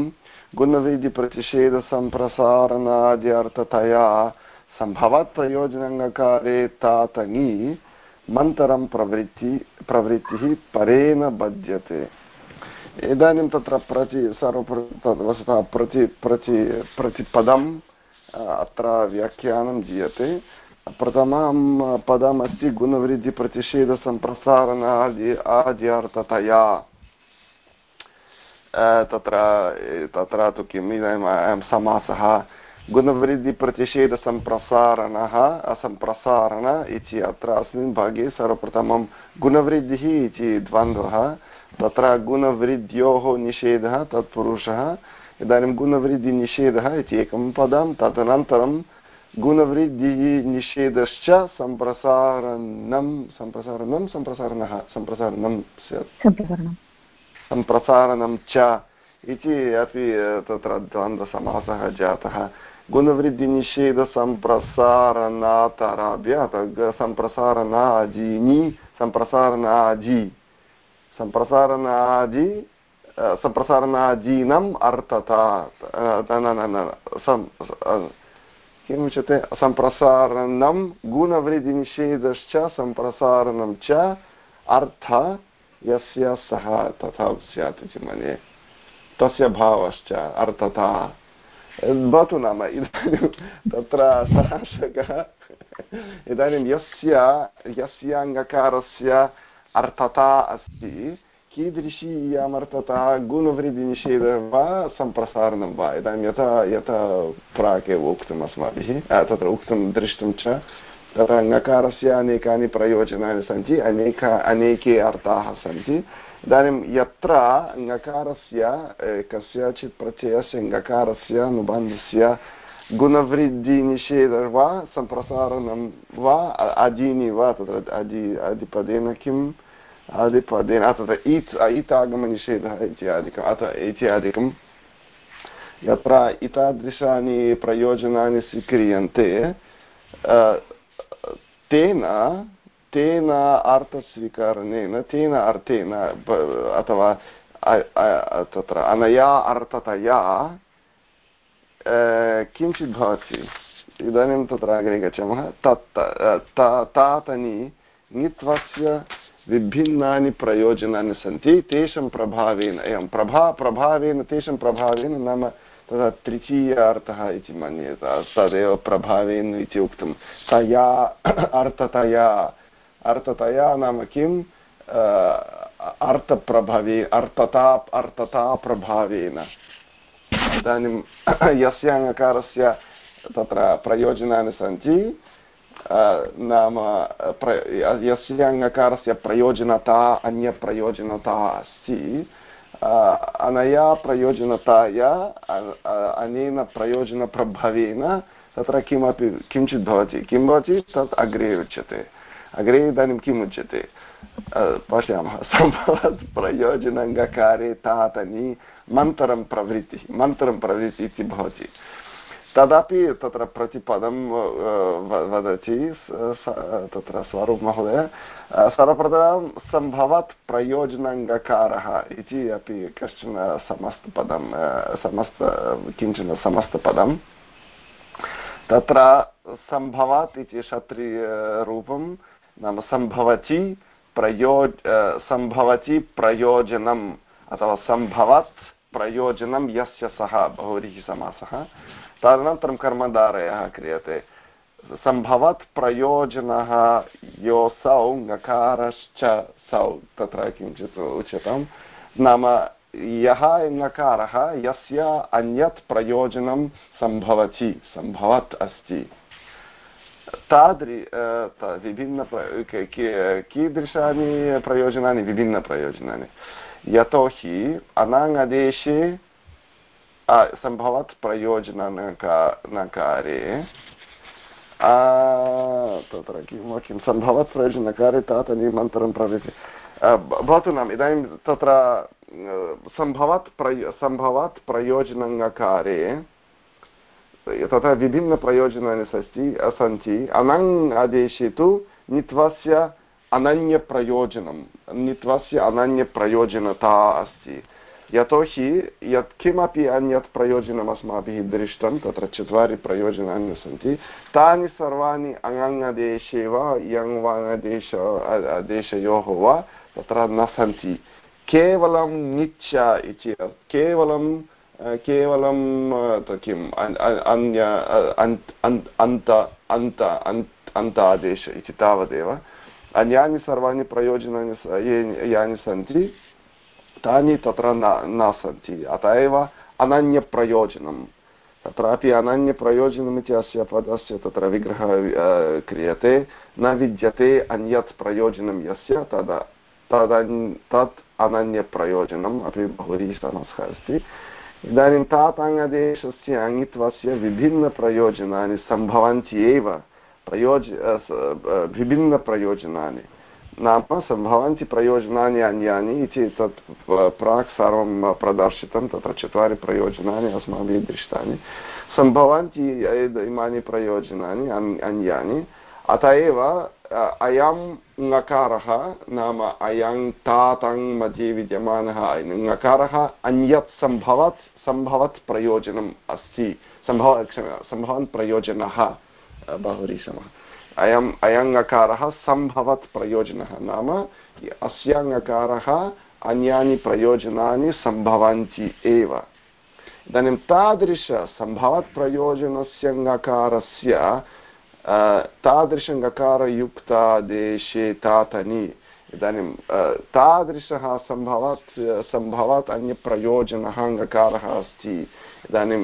गुणविधिप्रतिषेधसम्प्रसारणाद्यर्थतया सम्भवात् प्रयोजनङ्गाकारे तातङि मन्तरं प्रवृत्तिः परेण बध्यते। इदानीं तत्र वस्तुतः प्रतिपदम् अत्र व्याख्यानं दीयते। प्रथमं पदमस्ति गुणवृद्धिप्रतिषेधसम्प्रसारणाद्यर्थतया। तत्र तु किम् इदानीं समासः गुणवृद्धिप्रतिषेधसम्प्रसारणः असम्प्रसारण इति अत्र अस्मिन् भागे सर्वप्रथमं गुणवृद्धिः इति द्वन्द्वः, तत्र गुणवृद्ध्योः निषेधः तत्पुरुषः। इदानीं गुणवृद्धिनिषेधः इति एकं पदं, तदनन्तरं गुणवृद्धिनिषेधश्च सम्प्रसारणं च इति अपि तत्र द्वन्द्वसमासः जातः। गुणवृद्धिनिषेधसम्प्रसारणादारभ्य सम्प्रसारणादीनम् अर्थता किमुच्यते सम्प्रसारणं गुणवृद्धिनिषेधश्च सम्प्रसारणं च अर्थ यस्य सः तथा स्यात् इति मन्ये। तस्य भावश्च अर्थता भवतु नाम इदानीं तत्र सारांशकः इदानीं यस्य अङ्गकारस्य अर्थता अस्ति कीदृशी इयमर्थता गुणवृद्धिनिषेधः वा सम्प्रसारणं वा। इदानीं यथा प्राक् एव उक्तम् अस्माभिः तत्र उक्तं दृष्टं च तत्र ङकारस्य अनेकानि प्रयोजनानि सन्ति, अनेके अर्थाः सन्ति। इदानीं यत्र ङकारस्य कस्यचित् प्रत्ययस्य ङकारस्य अनुबन्धस्य गुणवृद्धिनिषेधः वा सम्प्रसारणं वा अदीनि वा तत्र आदिपदेन किम् आदिपदेन तत्र ईत् आगमनिषेधः इत्यादिकम् इत्यादिकं यत्र एतादृशानि प्रयोजनानि स्वीक्रियन्ते तेन अर्थस्वीकरणेन तेन अर्थेन अथवा तत्र अनया अर्थतया किञ्चित् भवति। इदानीं तत्र अग्रे गच्छामः। तातनि ङित्वस्य विभिन्नानि प्रयोजनानि सन्ति तेषां प्रभावेन एवं प्रभावेन तेषां प्रभावेन नाम तदा तृतीय अर्थः इति मन्ये तदेव प्रभावेन इति उक्तं। तया अर्थतया नाम किम् अर्थप्रभावे अर्थता प्रभावेन। इदानीं यस्य अङ्गकारस्य तत्र प्रयोजनानि सन्ति नाम यस्य अङ्गकारस्य प्रयोजनता अन्यप्रयोजनता अस्ति अनया प्रयोजनताया अनेन प्रयोजनप्रभावेन तत्र किञ्चित् भवति। किं भवति तत् अग्रे उच्यते। अग्रे इदानीं किम् उच्यते पश्यामः। सम्भवत् प्रयोजनाङ्गकारे तातनि मन्तरं प्रवृत्तिः इति भवति। तदपि तत्र प्रतिपदं वदति तत्र स्वरूप महोदय। सर्वप्रथमं सम्भवत् प्रयोजनाङ्गकारः इति अपि कश्चन समस्तपदं किञ्चन समस्तपदं तत्र सम्भवत् इति क्षत्रियरूपं नाम सम्भवति प्रयोजनम् अथवा सम्भवत् प्रयोजनं यस्य सः बहुव्रीहि समासः। तदनन्तरं कर्मधारयः क्रियते। सम्भवत् प्रयोजनः योऽसौ ङकारश्च सौ तत्र किञ्चित् उच्यतां नाम यः ङकारः यस्य अन्यत् प्रयोजनं सम्भवत् अस्ति कीदृशानि प्रयोजनानि विभिन्नप्रयोजनानि। यतोहि अनाङ्गदेशे सम्भवत् प्रयोजनकारे तत्र किं सम्भवत् प्रयोजनकारे तातनि मन्तरं प्रवृत्ति भवतु नाम इदानीं तत्र सम्भवत् प्रयोजनङ्गकारे तथा विभिन्नप्रयोजनानि सन्ति। अनङ् आदेशे तु ङित्वस्य अनन्यप्रयोजनता अस्ति। यतोहि यत्किमपि अन्यत् प्रयोजनम् अस्माभिः दृष्टं तत्र 4 प्रयोजनानि सन्ति तानि सर्वाणि अङादेशे वा यङ्वादेशयोः वा तत्र न सन्ति। केवलं ङिच्च इति केवलं किम् अन्तादेश इति तावदेव। अन्यानि सर्वाणि प्रयोजनानि यानि सन्ति तानि तत्र न सन्ति। अत एव अनन्यप्रयोजनं तत्रापि अनन्यप्रयोजनमिति अस्य पदस्य तत्र विग्रहः क्रियते। न विद्यते अन्यत् प्रयोजनं यस्य तत् अनन्यप्रयोजनम् अपि बहुव्रीहि समासः अस्ति। इदानीं ताताङ्गदेशस्य अङित्वस्य विभिन्नप्रयोजनानि सम्भवन्ति एव विभिन्नप्रयोजनानि नाम सम्भवन्ति प्रयोजनानि अन्यानि इति तत् प्राक् सर्वं प्रदर्शितं। तत्र 4 प्रयोजनानि अस्माभिः दृष्टानि सम्भवन्ति इमानि प्रयोजनानि अन्यानि। अत एव अयं ङकारः नाम अयं तातङ् मध्ये विद्यमानः ङकारः अन्यत् सम्भवत् प्रयोजनम् अस्ति। सम्भवन् प्रयोजनः बहुव्रीहि समासः। अयं ङकारः सम्भवत् प्रयोजनः नाम अस्य ङकारः अन्यानि प्रयोजनानि सम्भवन्ति एव। इदानीं तादृश सम्भवत् प्रयोजनस्य ङकारस्य तादृश ङकारयुक्तादेशे तातनि इदानीं तादृशः सम्भवत् अन्यप्रयोजनः ङकारः अस्ति। इदानीं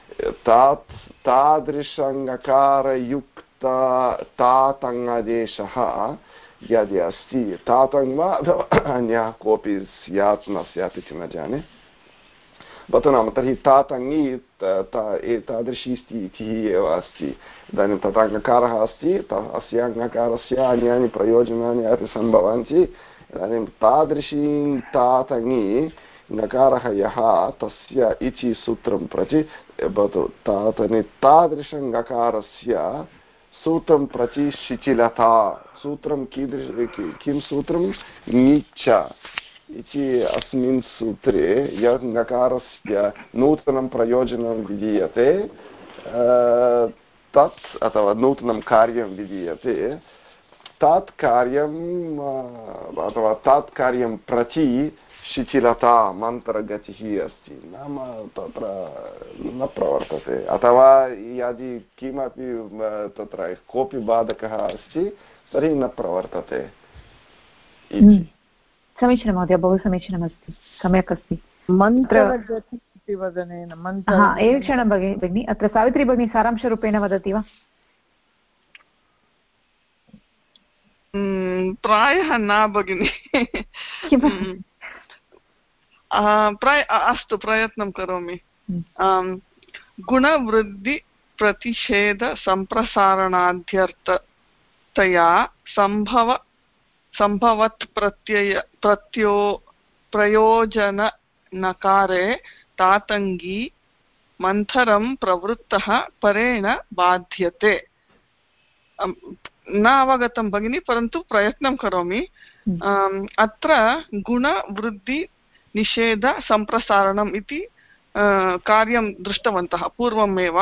तादृश ङकारयुक्त तातङ्गदेशः यदि अस्ति तातङ् वा अथवा अन्यः कोऽपि स्यात् न स्यात् इति न जाने भवतु नाम तर्हि तातङ्गी एतादृशी स्थितिः एव अस्ति। इदानीं तथा ङकारः अस्ति अस्य ङकारस्य अन्यानि प्रयोजनानि अपि सम्भवन्ति। इदानीं तादृशी तातङ्गी ङकारः यः तस्य इति सूत्रं प्रति भवतु तादृशं ङकारस्य सूत्रं प्रति शिथिलता सूत्रं किं सूत्रं नीच इति अस्मिन् सूत्रे यत् ङकारस्य नूतनं प्रयोजनं विधीयते तत् अथवा नूतनं कार्यं विधीयते तत् कार्यम् अथवा तत् कार्यं प्रति शिथिलता मन्त्रगतिः अस्ति नाम तत्र न प्रवर्तते अथवा यदि किमपि तत्र कोऽपि बाधकः अस्ति तर्हि न प्रवर्तते समीचीनं महोदय बहु समीचीनमस्ति सम्यक् अस्ति एक क्षणं भगिनि अत्र सावित्री भगिनी सारांशरूपेण वदति वा प्रायः न भगिनि अस्तु प्रयत्नं करोमि गुणवृद्धिप्रतिषेधसम्प्रसारणाध्यर्थतया सम्भवत् प्रयोजननकारे तातङ्गी मन्थरं प्रवृत्तः परेण बाध्यते न अवगतं भगिनि परन्तु प्रयत्नं करोमि अत्र गुणवृद्धिनिषेध सम्प्रसारणम् इति कार्यं दृष्टवन्तः पूर्वमेव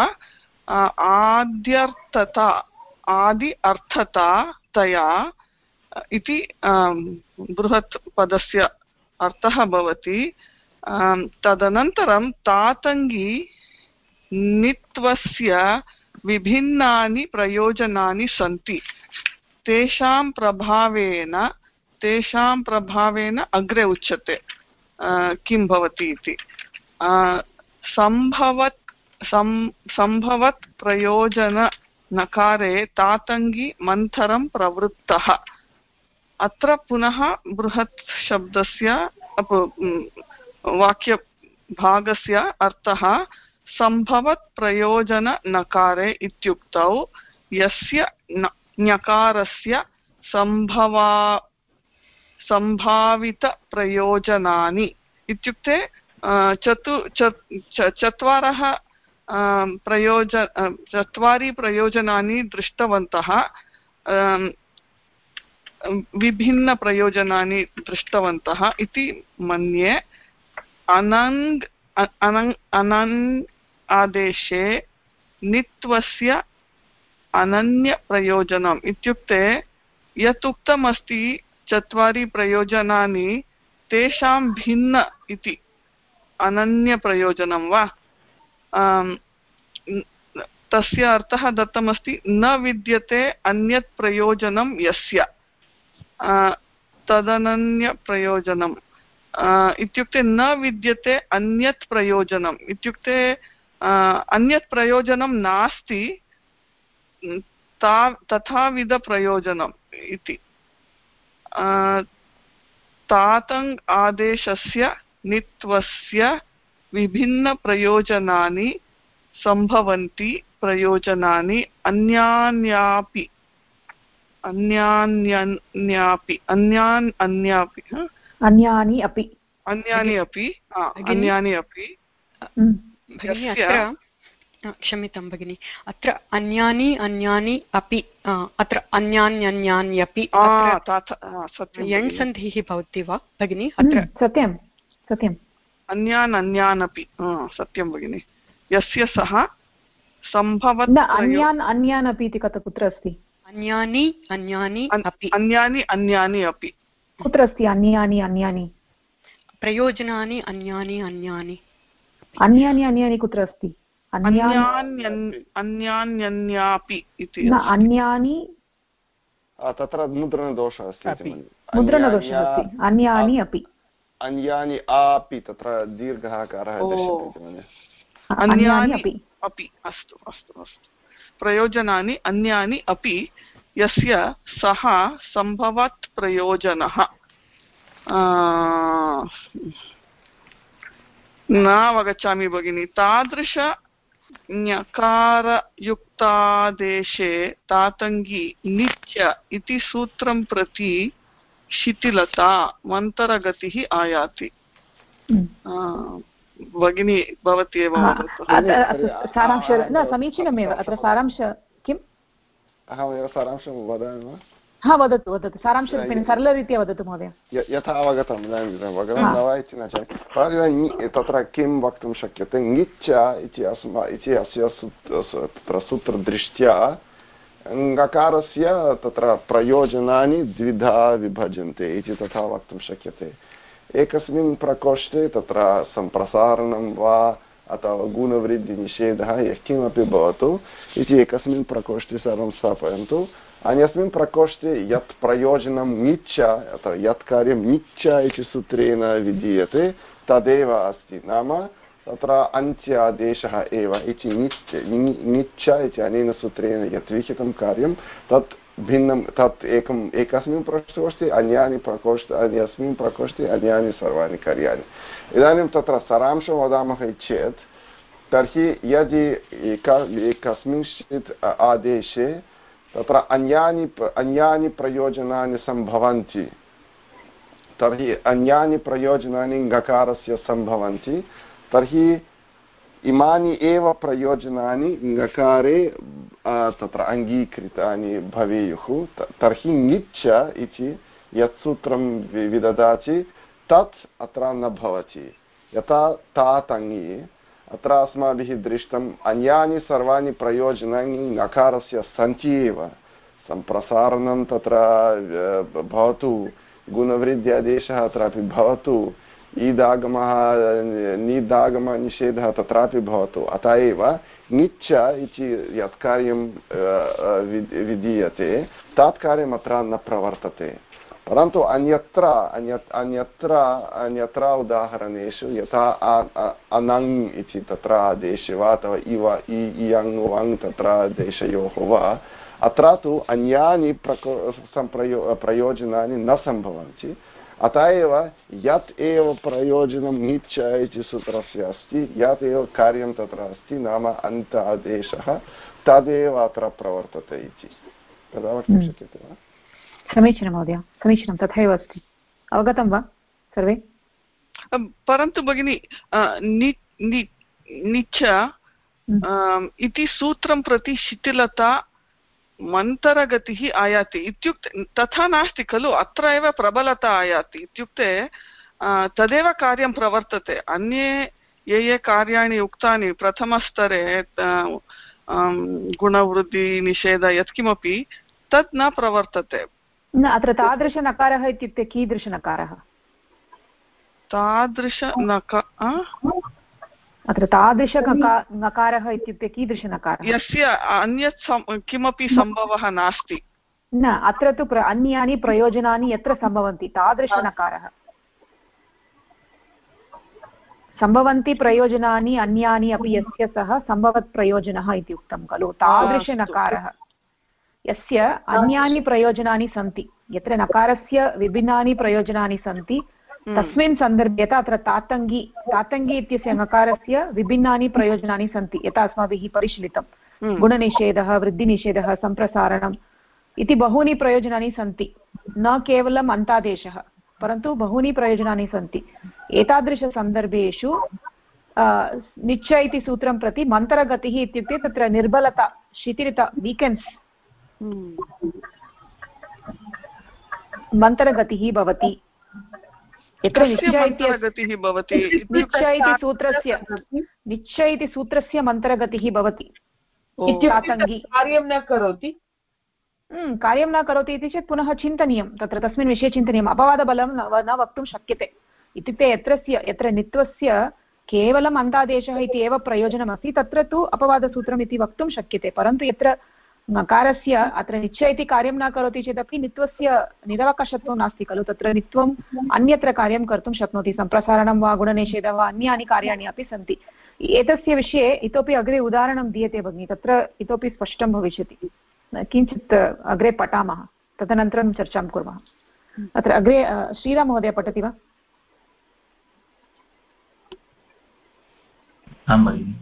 आदि अर्थता तया इति बृहत् पदस्य अर्थः भवति तदनन्तरं तातङ्गी नित्वस्य विभिन्नानि प्रयोजनानि सन्ति तेषां प्रभावेन अग्रे उच्यते किं भवति इति सम्भवत् प्रयोजननकारे तातङ्गी मन्थरं प्रवृत्तः अत्र पुनः बृहत् शब्दस्य वाक्यभागस्य अर्थः सम्भवत् प्रयोजननकारे इत्युक्तौ यस्य ञकारस्य सम्भावितप्रयोजनानि इत्युक्ते चत्वारि प्रयोजनानि दृष्टवन्तः विभिन्नप्रयोजनानि दृष्टवन्तः इति मन्ये अनङ् आदेशे नित्वस्य अनन्यप्रयोजनम् इत्युक्ते यत् उक्तमस्ति चत्वारि प्रयोजनानि तेषां भिन्न इति अनन्यप्रयोजनं वा तस्य अर्थः दत्तमस्ति न विद्यते अन्यत् प्रयोजनं यस्य तदनन्यप्रयोजनम् इत्युक्ते न विद्यते अन्यत् प्रयोजनम् इत्युक्ते अन्यत् प्रयोजनं नास्ति तथाविधप्रयोजनम् इति तातङ् आदेशस्य नित्वस्य विभिन्नप्रयोजनानि सम्भवन्ति प्रयोजनानि अन्यान्यापि क्षम्यतां भगिनि अत्र अन्यानि अपि अत्र अन्यान्यन्यान्यपि यण् सन्धिः भवति वा भगिनि अत्र सत्यं अन्यानपि सत्यं भगिनि यस्य सः सम्भवत् अन्यान् अपि इति कुत्र अस्ति अन्यानि अपि कुत्र अस्ति अन्यानि प्रयोजनानि अन्यानि कुत्र अस्ति अन्यान्यन्यापि इति अन्यानि तत्र मुद्रणदोषः अस्ति अन्यानि अपि अन्यानि अपि तत्र दीर्घः आकारः दृश्यते अन्यानि अपि अस्तु प्रयोजनानि अन्यानि अपि यस्य सः सम्भवत् प्रयोजनः न अवगच्छामि भगिनि तादृश ञकारयुक्तादेशे तातङ्गी नित्य इति सूत्रं प्रति शिथिलता मन्तरगतिः आयाति भगिनी भवती एव सारांश न समीचीनमेव अत्र सारांश किम् अहमेव सारांशं वदामि वा हा वदतु वदतु सारांशरूपेण सरलरीत्या वदतु महोदय यथा अवगतम् इदानीं अवगतं न वा इति न चेत् तत्र किं वक्तुं शक्यते ङिच्च इति अस्य तत्र सूत्रदृष्ट्या ङकारस्य तत्र प्रयोजनानि द्विधा विभज्यन्ते इति तथा वक्तुं शक्यते एकस्मिन् प्रकोष्ठे तत्र सम्प्रसारणं वा अथवा गुणवृद्धिनिषेधः यः किमपि भवतु इति एकस्मिन् प्रकोष्ठे सर्वं स्थापयन्तु अन्यस्मिन् प्रकोष्ठे यत् प्रयोजनं ङिच्च अथवा यत् कार्यं ङिच्च इति सूत्रेण विधीयते तदेव अस्ति नाम तत्र अन्त्यादेशः एव इति ङिच्च इति अनेन सूत्रेण यत् विहितं कार्यं तत् भिन्नं तत् एकस्मिन् प्रकोष्ठे अन्यस्मिन् प्रकोष्ठे अन्यानि सर्वाणि कार्याणि इदानीं तत्र सारांशं वदामः चेत् तर्हि यदि एकस्मिंश्चित् आदेशे तत्र अन्यानि प्रयोजनानि सम्भवन्ति तर्हि अन्यानि प्रयोजनानि ङकारस्य सम्भवन्ति तर्हि इमानि एव प्रयोजनानि ङकारे तत्र अङ्गीकृतानि भवेयुः तर्हि ङिच्च इति यत् सूत्रं विददाति तत् अत्र न भवति यथा तातङि अत्र अस्माभिः दृष्टम् अन्यानि सर्वाणि प्रयोजनानि ङकारस्य सन्ति एव सम्प्रसारणं तत्र भवतु गुणवृद्ध्यादेशः अत्रापि भवतु ईदागमः नीदागमनिषेधः तत्रापि भवतु अतः एव ङिच्च इति यत् कार्यं विधीयते तत् कार्यम् अत्र न प्रवर्तते परन्तु अन्यत्र उदाहरणेषु यथा अनङ् इति तत्र आदेशे वा अथवा इव इयङ् वङ् तत्र आदेशयोः वा अत्र तु अन्यानि प्रयोजनानि न सम्भवन्ति अतः एव यत् एव प्रयोजनं ङिच्च इति सूत्रस्य अस्ति यत् एव कार्यं तत्र अस्ति नाम अन्त आदेशः तदेव अत्र प्रवर्तते इति तदा वक्तुं शक्यते वा समीचीनं महोदय समीचीनं तथैव अस्ति अवगतं वा सर्वे परन्तु भगिनी ङिच्च इति सूत्रं प्रति शिथिलता मन्तरगतिः आयाति इत्युक्ते तथा नास्ति खलु अत्र एव प्रबलता आयाति इत्युक्ते तदेव कार्यं प्रवर्तते अन्ये ये कार्याणि उक्तानि प्रथमस्तरे गुणवृद्धिनिषेध यत्किमपि तत् न प्रवर्तते न अत्र तादृशनकारः इत्युक्ते कीदृशनकारः अत्र तादृश नकारः इत्युक्ते कीदृशनकारः यस्य अन्यत् किमपि सम्भवः नास्ति न अत्र तु अन्यानि प्रयोजनानि यत्र सम्भवन्ति तादृशनकारः सम्भवन्ति प्रयोजनानि अन्यानि अपि यस्य सः सम्भवत् प्रयोजनः इति उक्तं खलु तादृशनकारः यस्य अन्यानि प्रयोजनानि सन्ति यत्र नकारस्य विभिन्नानि प्रयोजनानि सन्ति तस्मिन् सन्दर्भे यथा अत्र तातङ्गी इत्यस्य नकारस्य विभिन्नानि प्रयोजनानि सन्ति यथा अस्माभिः परिशीलितं गुणनिषेधः वृद्धिनिषेधः सम्प्रसारणम् इति बहूनि प्रयोजनानि सन्ति न केवलम् अन्तादेशः परन्तु बहूनि प्रयोजनानि सन्ति एतादृशसन्दर्भेषु निच्च इति सूत्रं प्रति मन्तरगतिः इत्युक्ते तत्र निर्बलता शिथिलता वीकेन्स् मन्तरगतिः भवति यत्र निच्च इति सूत्रस्य मन्तरगतिः भवति कार्यं न करोति कार्यं न करोति इति चेत् पुनः चिन्तनीयं तत्र तस्मिन् विषये चिन्तनीयम् अपवादबलं न वक्तुं शक्यते इत्युक्ते यत्र नित्वस्य केवलम् अन्तादेशः इति एव प्रयोजनमस्ति तत्र तु अपवादसूत्रम् इति वक्तुं शक्यते परन्तु यत्र नकारस्य अत्र निच्च इति कार्यं न करोति चेदपि नित्वस्य निरवकाशत्वं नास्ति खलु तत्र नित्वम् अन्यत्र कार्यं कर्तुं शक्नोति सम्प्रसारणं वा गुणनिषेधः वा अन्यानि कार्याणि अपि सन्ति एतस्य विषये इतोपि अग्रे उदाहरणं दीयते भगिनि तत्र इतोपि स्पष्टं भविष्यति किञ्चित् अग्रे पठामः तदनन्तरं चर्चां कुर्मः अत्र अग्रे श्रीराम महोदय पठति वा आं भगिनि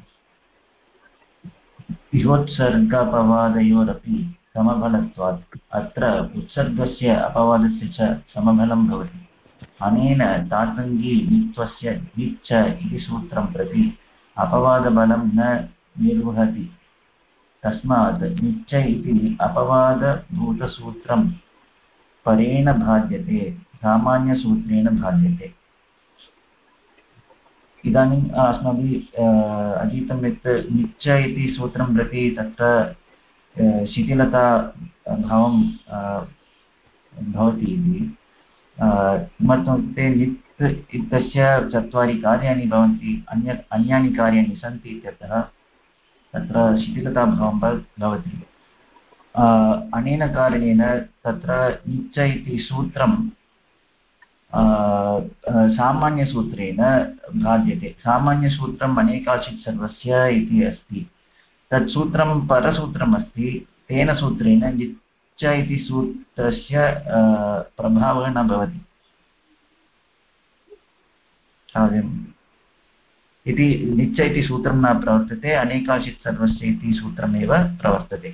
योत्सर्गापवादयोरपि समबलत्वात् अत्र उत्सर्गस्य अपवादस्य च समबलं भवति अनेन तातङ्गी नित्वस्य निच्च इति सूत्रं प्रति अपवादबलं न निर्वहति तस्मात् निच्च इति अपवादभूतसूत्रं परेण बाध्यते सामान्यसूत्रेण बाध्यते। इदानीम् अस्माभिः अधीतं यत् निच्च इति सूत्रं प्रति तत्र शिथिलता भावं भवति इति किमर्थमित्युक्ते नित् इत्यस्य 4 कार्याणि भवन्ति अन्यानि कार्याणि सन्ति इत्यतः तत्र शिथिलताभावं भवति। अनेन कारणेन तत्र निच्च इति सूत्रं सामान्यसूत्रेण बाध्यते। सामान्यसूत्रम् अनेकाचित् सर्वस्य इति अस्ति। तत् सूत्रं परसूत्रम् अस्ति। तेन सूत्रेण निच्च इति सूत्रस्य प्रभावः न भवति। इति निच्च इति सूत्रं न प्रवर्तते, अनेकाचित् सर्वस्य इति सूत्रमेव प्रवर्तते।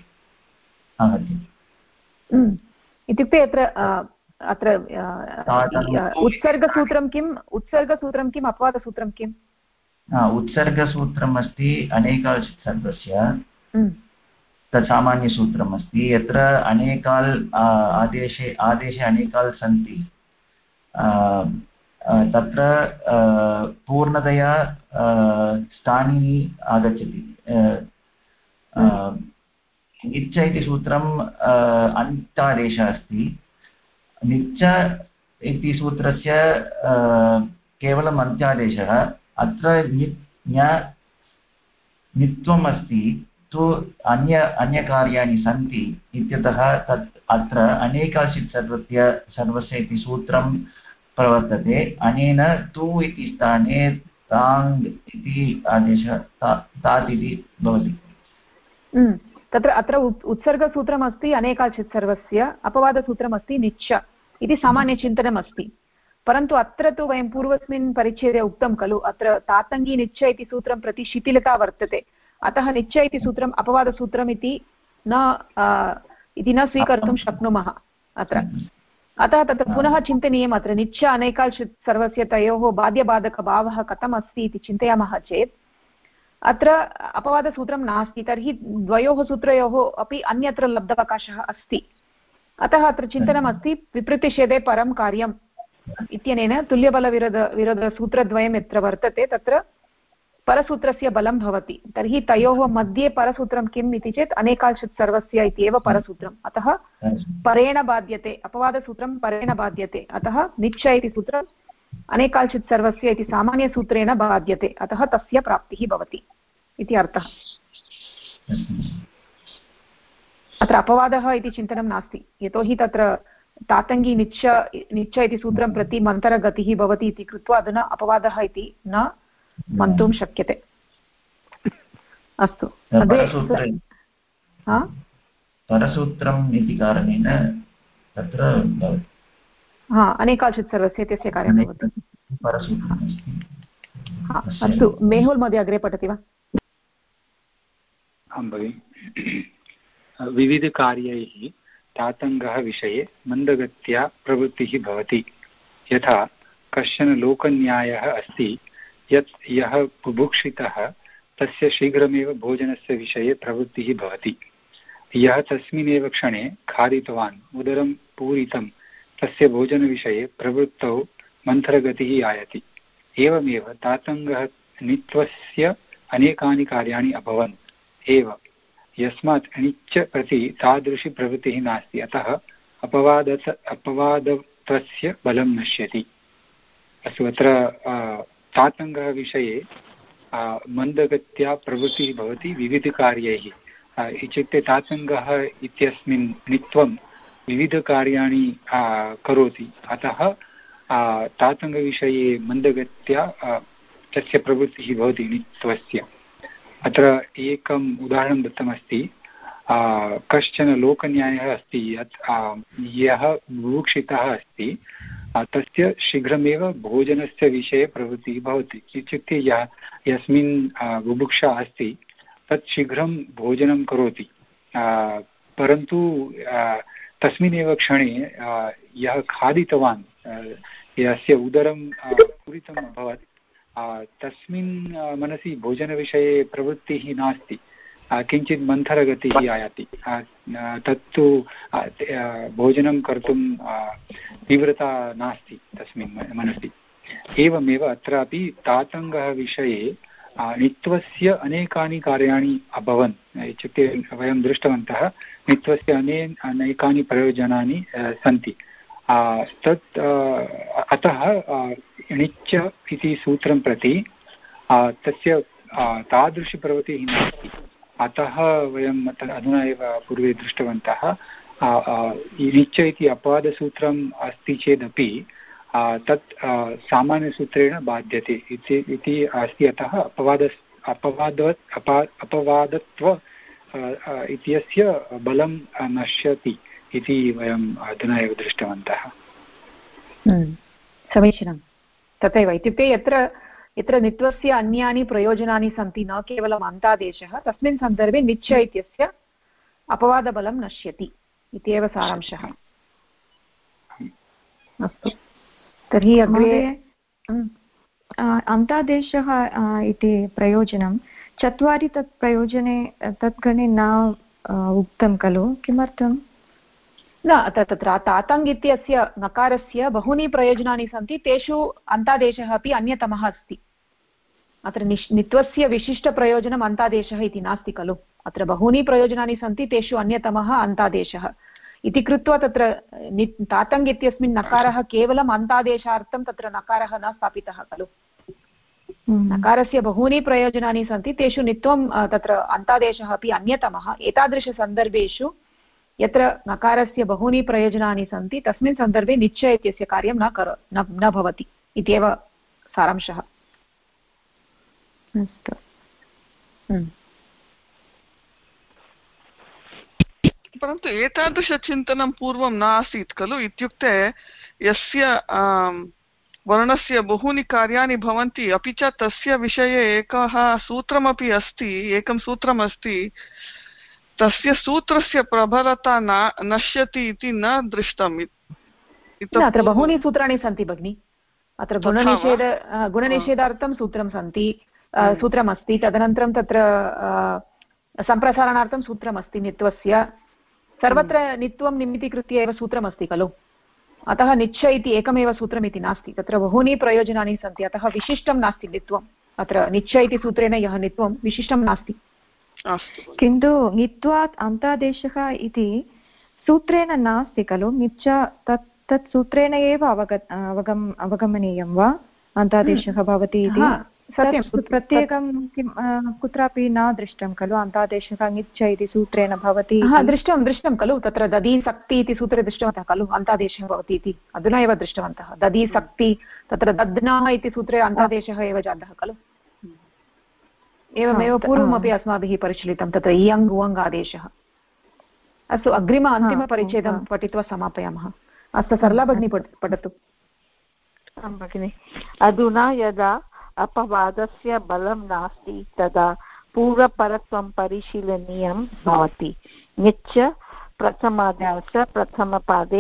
इत्युक्ते अत्र उत्सर्गसूत्रं किम् अपवादसूत्रं किम्? उत्सर्गसूत्रम् अस्ति अनेकाचित् सर्वस्य, तत् सामान्यसूत्रम् अस्ति। यत्र अनेकाल् आदेशे अनेकाल् सन्ति तत्र पूर्णतया स्थानी आगच्छति। निच्च इति सूत्रम् अन्तादेशः अस्ति। निच्च इति सूत्रस्य केवलम् अन्त्यादेशः। अत्र नित्वम् अस्ति तु अन्यकार्याणि सन्ति इत्यतः तत् अत्र अनेकाचित् सर्वस्य इति सूत्रं प्रवर्तते। अनेन तु इति स्थाने ताङ् इति आदेशः तात् इति भवति। तत्र अत्र उत्सर्गसूत्रमस्ति अनेकाचित् सर्वस्य, अपवादसूत्रमस्ति निच्च इति सामान्यचिन्तनम् अस्ति। परन्तु अत्र तु वयं पूर्वस्मिन् परिच्छेदे उक्तं खलु, अत्र तातङ्गी निच्च इति सूत्रं प्रति शिथिलता वर्तते। अतः निच्च इति सूत्रम् अपवादसूत्रम् इति न स्वीकर्तुं शक्नुमः अत्र। अतः तत्र पुनः चिन्तनीयम्। अत्र निच्च अनेकाचित् सर्वस्य तयोः बाध्यबाधकभावः कथम् अस्ति इति चिन्तयामः चेत् अत्र अपवादसूत्रं नास्ति। तर्हि द्वयोः सूत्रयोः अपि अन्यत्र लब्धावकाशः अस्ति। अतः अत्र चिन्तनमस्ति विपृतिषेधे परं कार्यम् इत्यनेन तुल्यबलविरोधसूत्रद्वयं यत्र वर्तते तत्र परसूत्रस्य बलं भवति। तर्हि तयोः मध्ये परसूत्रं किम् इति चेत् अनेकाचित् सर्वस्य इत्येव परसूत्रम्। अतः परेण बाध्यते, अपवादसूत्रं परेण बाध्यते। अतः निच्च इति सूत्रम् अनेकाचित् सर्वस्य इति सामान्यसूत्रेण बाध्यते। अतः तस्य प्राप्तिः भवति इति अर्थः। अत्र अपवादः इति चिन्तनं नास्ति, यतोहि तत्र तातङ्गी निच्च इति सूत्रं प्रति मन्तरगतिः भवति इति कृत्वा अधुना अपवादः इति न मन्तुं शक्यते। अस्तु, परसूत्रम् इति कारणेन तत्र अनेकाचित् सर्वस्य इत्यस्य कार्यं भवति। अस्तु, मेहुल् महोदय अग्रे पठति वा? आं भगिनि। विविधकार्यैः तातङ्गः विषये मन्दगत्या प्रवृत्तिः भवति। यथा कश्चन लोकन्यायः अस्ति यत् यः बुभुक्षितः तस्य शीघ्रमेव भोजनस्य विषये प्रवृत्तिः भवति। यः तस्मिन्नेव क्षणे खादितवान् उदरं पूरितं तस्य भोजनविषये प्रवृत्तौ मन्थरगतिः आयाति। एवमेव तातङ्गः नित्वस्य अनेकानि कार्याणि अभवन् एव, यस्मात् निच्च प्रति तादृशी प्रवृत्तिः नास्ति। अतः अपवादत्वस्य बलं नश्यति। अस्तु, अत्र तातङ्गः विषये मन्दगत्या प्रवृत्तिः भवति विविधकार्यैः। इत्युक्ते तातङ्गः इत्यस्मिन् नित्वं विविधकार्याणि करोति। अतः तातङ्गविषये मन्दगत्या तस्य प्रवृत्तिः भवति नित्वस्य। अत्र एकम् उदाहरणं दत्तमस्ति। कश्चन लोकन्यायः अस्ति यत् यः बुभुक्षितः अस्ति तस्य शीघ्रमेव भोजनस्य विषये प्रवृत्तिः भवति। इत्युक्ते यस्मिन् बुभुक्षा अस्ति तत् शीघ्रं भोजनं करोति, परन्तु तस्मिन्नेव क्षणे यः खादितवान् यस्य उदरं पूरितम् अभवत् तस्मिन् मनसि भोजनविषये प्रवृत्तिः नास्ति, किञ्चित् मन्थरगतिः आयाति, तत्तु भोजनं कर्तुं तीव्रता नास्ति तस्मिन् मनसि। एवमेव अत्रापि तातङ्गः विषये णित्वस्य अनेकानि कार्याणि अभवन्, इत्युक्ते वयं दृष्टवन्तः णित्वस्य अनेकानि प्रयोजनानि सन्ति। तत् अतः णिच्च इति सूत्रं प्रति तस्य तादृशी प्रवृत्तिः नास्ति। अतः वयं अधुना एव पूर्वे दृष्टवन्तः णिच्च इति अपवादसूत्रम् अस्ति चेदपि तत् सामान्यसूत्रेण बाध्यते इति अस्ति। अतः अपवादत्व इत्यस्य बलं नश्यति इति वयम् अधुना एव दृष्टवन्तः। समीचीनं। तथैव इत्युक्ते यत्र णित्वस्य अन्यानि प्रयोजनानि सन्ति, न केवलम् अन्तादेशः, तस्मिन् सन्दर्भे णिच्च इत्यस्य अपवादबलं नश्यति इत्येव सारांशः। अस्तु, तर्हि अग्रे अन्तादेशः इति प्रयोजनं चत्वारि तत् प्रयोजने तत् गणे न उक्तं खलु, किमर्थं? न, तत्र तातङ् इत्यस्य नकारस्य बहूनि प्रयोजनानि सन्ति, तेषु अन्तादेशः अपि अन्यतमः अस्ति। अत्र णित्वस्य विशिष्टप्रयोजनम् अन्तादेशः इति नास्ति खलु, अत्र बहूनि प्रयोजनानि सन्ति, तेषु अन्यतमः अन्तादेशः इति कृत्वा तत्र तातङ् इत्यस्मिन् नकारः केवलम् अन्तादेशार्थं तत्र नकारः न स्थापितः खलु। नकारस्य बहूनि प्रयोजनानि सन्ति, तेषु णित्वं तत्र अन्तादेशः अपि अन्यतमः। एतादृशसन्दर्भेषु यत्र नकारस्य बहूनि प्रयोजनानि सन्ति तस्मिन् सन्दर्भे णिच्च इत्यस्य कार्यं न भवति इत्येव सारांशः। अस्तु, परन्तु एतादृशचिन्तनं पूर्वं न आसीत् खलु, इत्युक्ते यस्य वर्णस्य बहूनि कार्याणि भवन्ति, अपि च तस्य विषये एकः सूत्रमपि अस्ति, एकं सूत्रमस्ति, तस्य सूत्रस्य प्रबलता नश्यति इति न दृष्टम्। अत्र बहूनि सूत्राणि सन्ति भगिनि। अत्र गुणनिषेधार्थं सूत्रमस्ति, तदनन्तरं तत्र सम्प्रसारणार्थं सूत्रमस्ति णित्वस्य। सर्वत्र णित्वं निमित्तीकृत्य एव सूत्रमस्ति खलु, अतः णिच्च इति एकमेव सूत्रमिति नास्ति, तत्र बहूनि प्रयोजनानि सन्ति, अतः विशिष्टं नास्ति णित्वम्। अत्र णिच्च इति सूत्रेण यः णित्वं विशिष्टं नास्ति। किन्तु णित्वात् अन्तादेशः इति सूत्रेण नास्ति खलु, णिच्च तत् सूत्रेण एव अवगमनीयं वा अन्तादेशः भवति इति? सत्यं, प्रत्येकं कुत्रापि न दृष्टं खलु, अन्तादेशः णिच्च इति सूत्रेण भवति। दृष्टं खलु, तत्र दधी सक्ति इति सूत्रे दृष्टवन्तः खलु अन्तादेशः भवति इति, अधुना एव दृष्टवन्तः। दधी सक्ति, तत्र दध्नः इति सूत्रे अन्तादेशः एव जातः खलु। एवमेव पूर्वमपि अस्माभिः परिशीलितं, तत्र इयङ् उवङ् आदेशः। अस्तु, अन्तिमपरिच्छेदं पठित्वा समापयामः। अस्तु, सरला भगिनी पठतु। भगिनि, अधुना यदा अपवादस्य बलं नास्ति तदा पूर्वपरत्वं परिशीलनीयं भवति। णिच्च प्रथमाध्यास प्रथमपादे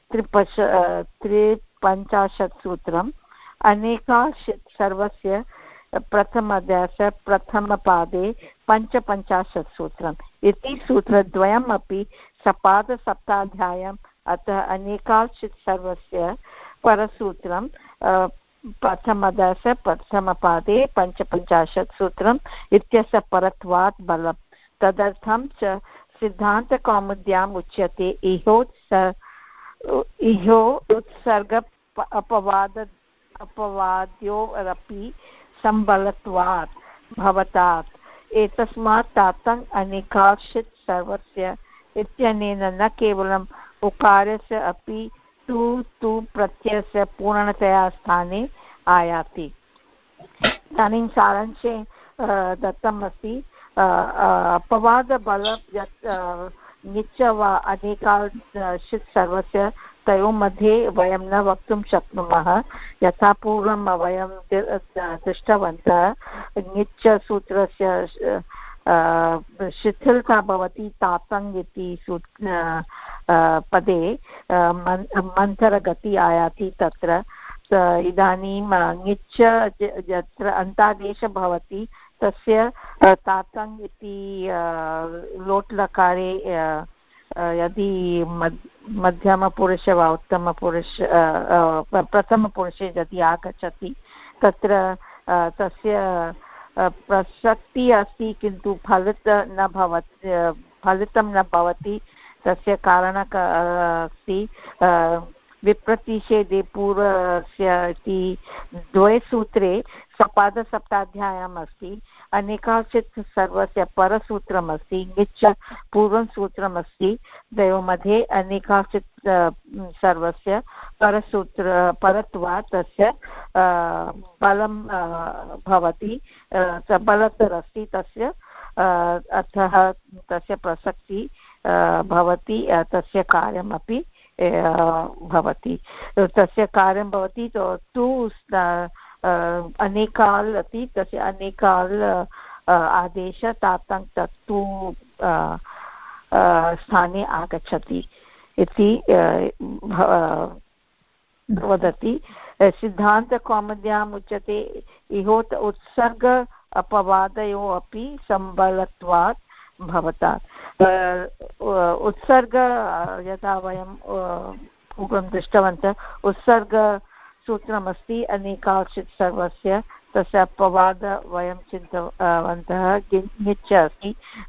53 सूत्रम्, अनेकाशित् सर्वस्य प्रथमाध्यास प्रथमपादे 55 सूत्रम् इति सूत्रद्वयम् अपि सपादसप्ताध्यायम्, अतः अनेकाशित् सर्वस्य परसूत्रं प्रथमदश प्रथमपादे 55 सूत्रम् इत्यस्य परत्वात् बलं। तदर्थं च सिद्धान्तकौमुद्याम् उच्यते इहो उत्सर्ग अपवाद्योरपि सम्बलत्वात् भवतात्। एतस्मात् तातङ् अनेकाशित् सर्वस्य इत्यनेन न केवलम् उकारस्य अपि तु प्रत्ययस्य पूर्णतया स्थाने आयाति। इदानीं सारांशे दत्तम् अस्ति, अपवादबलं यत् णिच्च वा अनेकाशित् सर्वस्य तयोः मध्ये वयं न वक्तुं शक्नुमः। यथा पूर्वं वयं दृष्टवन्तः, णिच्च सूत्रस्य शिथिलता भवति तातङ् इति पदे, मन्थरगति आयाति तत्र। इदानीं ङिच् यत्र अन्तादेशः भवति तस्य तातङ् इति लोट् लकारे यदि मध्यमपुरुष वा उत्तमपुरुष प्रथमपुरुषे यदि आगच्छति तत्र तस्य प्रसक्तिः अस्ति किन्तु फलितं न भवति तस्य कारणम् अस्ति विप्रतिषेधे पूर्वस्य इति द्वे सूत्रे सपादसप्ताध्यायम् अस्ति अनेकाचित् सर्वस्य परसूत्रमस्ति ङिच् पूर्वं सूत्रमस्ति द्वयोः मध्ये अनेकाचित् सर्वस्य परत्वात् तस्य बलं भवति बलतरस्ति तस्य अतः तस्य प्रसक्तिः भवति तस्य कार्यमपि भवति तस्य कार्यं भवति तु अनेकाल् अस्ति तस्य अनेकाल् आदेश तातङ् तत्तु स्थाने आगच्छति इति वदति सिद्धान्तकौमुद्याम् उच्यते इहोत उत्सर्ग अपवादयोः अपि सम्बलत्वात् भवता उत्सर्ग यथा वयं पूर्वं दृष्टवन्तः उत्सर्गसूत्रमस्ति अनेकाचित् सर्वस्य तस्य अपवाद वयं चिन्तितवन्तः ङिच् अस्ति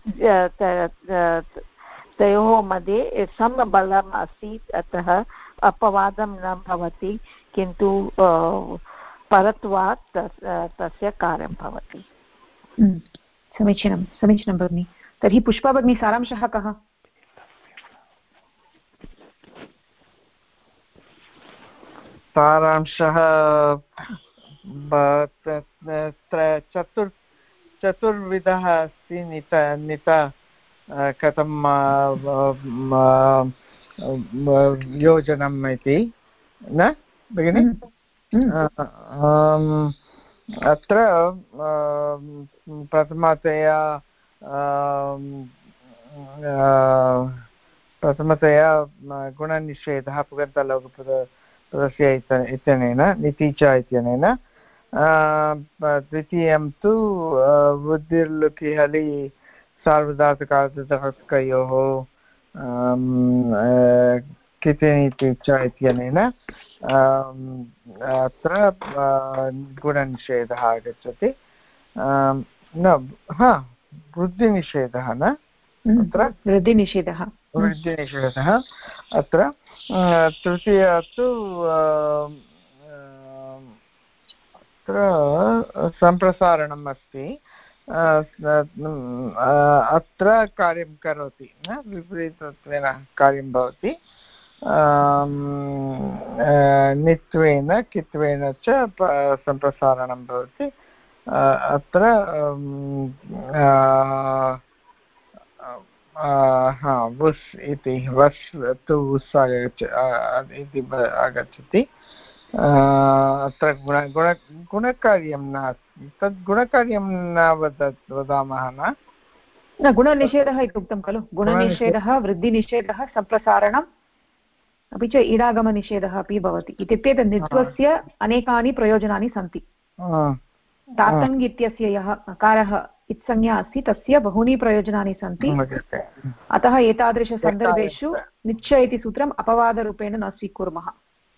तयोः मध्ये समबलम् अस्ति अतः अपवादं न भवति किन्तु परत्वात् तस्य कार्यं भवति। समीचीनं भगिनि। तर्हि पुष्पा भगिनी सारांशः कः? सारांशः चतुर्विधः अस्ति नित कथं योजनम् इति न भगिनि? अत्र प्रथमतया गुणनिषेधः पुगन्तलघुपदस्य इत्यनेन नीति च इत्यनेन द्वितीयं तु बुद्धिर्लुकि हलि सार्वधातुकार्धधातुकयोः कितिनीति च इत्यनेन अत्र गुणनिषेधः आगच्छति न वृद्धिनिषेधः न अत्र वृद्धिनिषेधः अत्र तृतीय तु अत्र सम्प्रसारणम् अस्ति अत्र कार्यं करोति न विपरीतत्वेन कार्यं भवति नित्वेन कित्वेन च सम्प्रसारणं भवति अत्र वुस् इति वस् तु वुस् इति आगच्छति अत्र गुणकार्यं नास्ति तद् गुणकार्यं न वदामः न गुणनिषेधः इति उक्तं खलु गुणनिषेधः वृद्धिनिषेधः सम्प्रसारणम् अपि च इडागमनिषेधः अपि भवति इत्युक्ते तद् नित्वस्य अनेकानि प्रयोजनानि सन्ति तातङ् इत्यस्य यः अकारः इत्संज्ञा अस्ति तस्य बहूनि प्रयोजनानि सन्ति अतः एतादृशसन्दर्भेषु निच्च इति सूत्रम् अपवादरूपेण न स्वीकुर्मः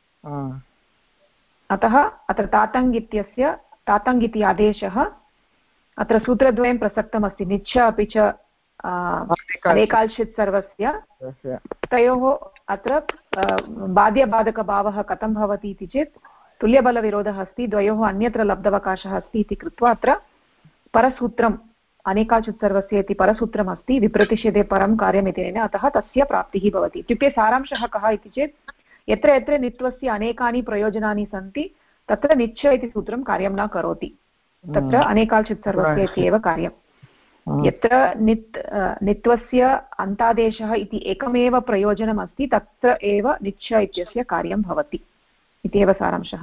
अतः अत्र तातङ् इत्यस्य तातङ् इति आदेशः अत्र सूत्रद्वयं प्रसक्तमस्ति निच्च अपि च अनेकाल्षित् सर्वस्य तयोः अत्र बाध्यबाधकभावः कथं भवति इति चेत् तुल्यबलविरोधः अस्ति द्वयोः अन्यत्र लब्धवकाशः अस्ति इति कृत्वा अत्र परसूत्रम् अनेकाल्षित् सर्वस्य इति परसूत्रम् अस्ति विप्रतिषेधे परं कार्यमिति अतः तस्य प्राप्तिः भवति इत्युक्ते सारांशः कः इति चेत् यत्र यत्र नित्वस्य अनेकानि प्रयोजनानि सन्ति तत्र निच्च इति सूत्रं कार्यं न करोति तत्र अनेकाल्षित् सर्वस्य इति एव कार्यं यत्र नित्वस्य अन्तादेशः इति एकमेव प्रयोजनम् अस्ति तत्र एव निच्च इत्यस्य कार्यं भवति इति एव सारांशः।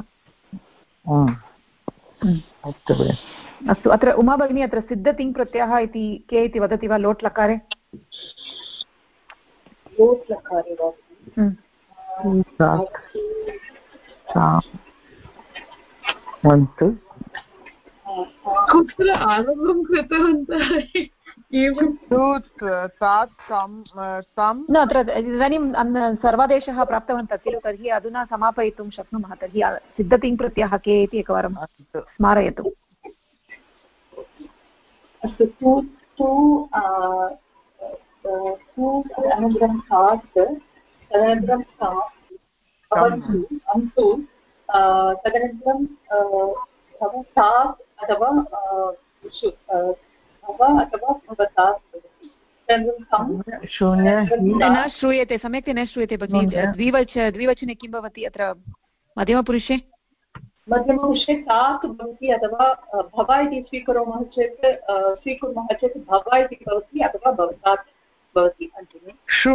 अस्तु अत्र उमा भगिनी अत्र सिद्धतिङ् प्रत्ययः इति के इति वदति वा लोट् लकारे? कुत्र आरम्भं कृतवन्तः? न अत्र इदानीं सर्वादेशः प्राप्तवन्तः खलु, तर्हि अधुना समापयितुं शक्नुमः। तर्हि सिद्धतिं प्रत्ययः के इति एकवारं स्मारयतु। अस्तु, तु अनन्तरं तात्, तदनन्तरं अन्तु, तदनन्तरं तात् अथवा न श्रूयते, सम्यक् न श्रूयते भगिनि। द्विवचने किं भवति अत्र मध्यमपुरुषे? मध्यमपुरुषे तात् भवति अथवा भव इति स्वीकुर्मः चेत् भव इति भवति अथवा भवतात् भवति अन्तिमे।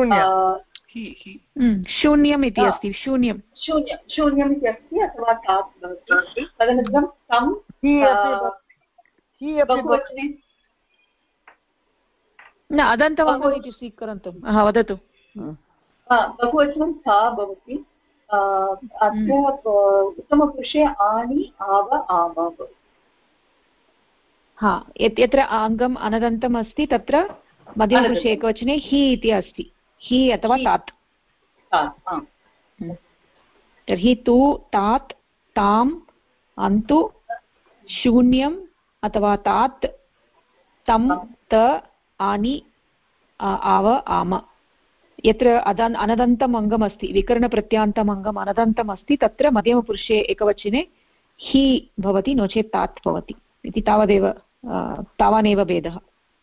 शून्यम् इति अस्ति, शून्यम् इति अस्ति अथवा तात् भवति। तदनन्तरं तं बहुवचने न अदन्तमङ्गम् इति स्वीकुर्वन्तु। वदतु। बहुवचनं सा भवति। अत्र उत्तमपुरुषे आनि आव आम भवति। यत्र अङ्गम् अनदन्तम् अस्ति तत्र मध्यमपुरुषे एकवचने हि इति अस्ति, हि अथवा तात्। तर्हि तु, तात्, ताम्, अन्तु, शून्यम् अथवा तात्, तं, त, आनि, आव, आम। यत्र अनदन्तम् अङ्गम् अस्ति, विकरणप्रत्यान्तम् अङ्गम् अनदन्तम् अस्ति, तत्र मध्यमपुरुषे एकवचने हि भवति, नो चेत् तात् भवति इति तावानेव भेदः।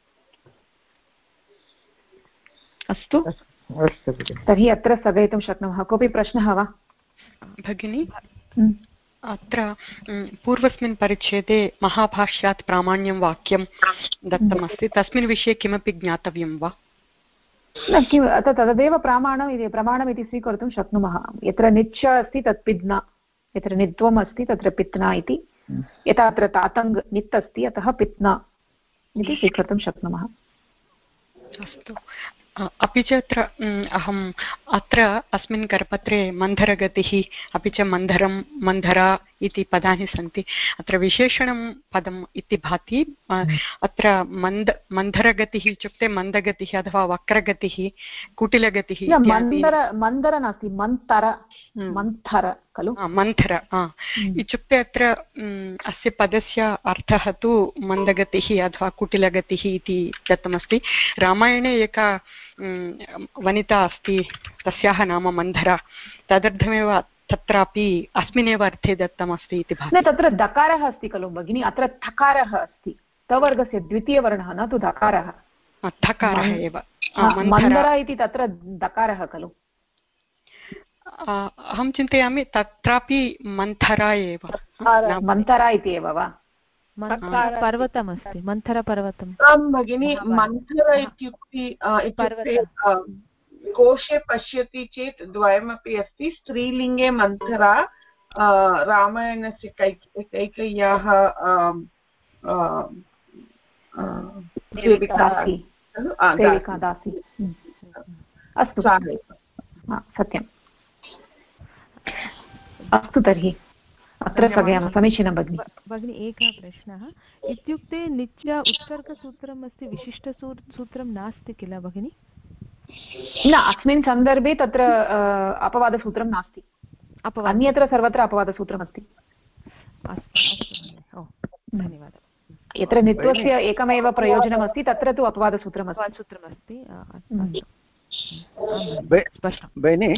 अस्तु, तर्हि अत्र स्थगयितुं शक्नुमः। कोऽपि प्रश्नः वा भगिनी? अत्र पूर्वस्मिन् परिच्छेदे महाभाष्यात् प्रामाण्यं वाक्यं दत्तमस्ति, तस्मिन् विषये किमपि ज्ञातव्यं वा? न, किम् तदेव प्रमाणमिति स्वीकर्तुं शक्नुमः। यत्र निच्च अस्ति तत् पिद्ना, यत्र नित्वम् अस्ति तत्र पित्ना इति। यथा अत्र तातङ् नित् अस्ति, अतः पित्ना इति स्वीकर्तुं शक्नुमः। अस्तु। अपि च अत्र अस्मिन् करपत्रे मन्धरगतिः अपि च मन्धरं, मन्धरा इति पदानि सन्ति। अत्र विशेषणं पदम् इति भाति। अत्र मन्धरगतिः इत्युक्ते मन्दगतिः अथवा वक्रगतिः, कुटिलगतिः। मन्दर नास्ति, मन्थर खलु। मन्थर इत्युक्ते अत्र अस्य पदस्य अर्थः तु मन्दगतिः अथवा कुटिलगतिः इति दत्तमस्ति। रामायणे एका वनिता अस्ति, तस्याः नाम मन्धरा। तदर्थमेव तत्रापि अस्मिन्नेव अर्थे दत्तमस्ति इति भाति। तत्र दकारः अस्ति खलु भगिनी, अत्र थकारः अस्ति, तवर्गस्य द्वितीयवर्णः, न तु दकारः। थकारः एव। मन्धरा इति तत्र दकारः खलु। अहं चिन्तयामि तत्रापि मन्थरा एव। मन्थरा इति एव वा? पर्वतमस्ति, मन्थरपर्वतम्। आं भगिनि, मन्थर इत्युक्ते कोशे पश्यति चेत् द्वयमपि अस्ति। स्त्रीलिङ्गे मन्थरा, रामायणस्य कैकेय्याः सेविका दासी। अस्तु, सत्यम्। अस्तु, तर्हि अत्र स्थगयामः। समीचीनं भगिनि। भगिनि, एकः प्रश्नः। इत्युक्ते नित्य उत्सर्गसूत्रम् अस्ति, विशिष्टसूत्रं नास्ति किल भगिनि? न, अस्मिन् सन्दर्भे तत्र अपवादसूत्रं नास्ति, अन्यत्र सर्वत्र अपवादसूत्रमस्ति। धन्यवादः। यत्र नित्वस्य एकमेव प्रयोजनमस्ति तत्र तु अपवादसूत्रमस्ति। बेने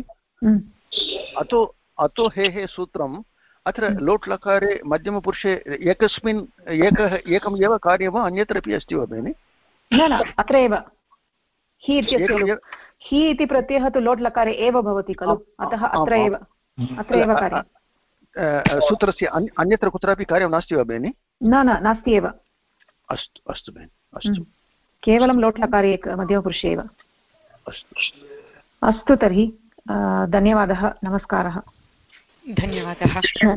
अतो हे सूत्रम् अत्र लोट् लकारे मध्यमपुरुषे एकम् एव कार्यं वा अन्यत्रापि अस्ति वा बेने? न, अत्र एव हि इत्यस्य हि इति प्रत्ययः तु लोट् लकारे एव भवति खलु, अतः अत्र एव कार्यं। सूत्रस्य अन्यत्र कुत्रापि कार्यं नास्ति वा बेनि? न, नास्ति एव। अस्तु बेनि, अस्तु। केवलं लोट् लकारे मध्यमपुरुषे एव। अस्तु, तर्हि धन्यवादः, नमस्कारः। धन्यवादः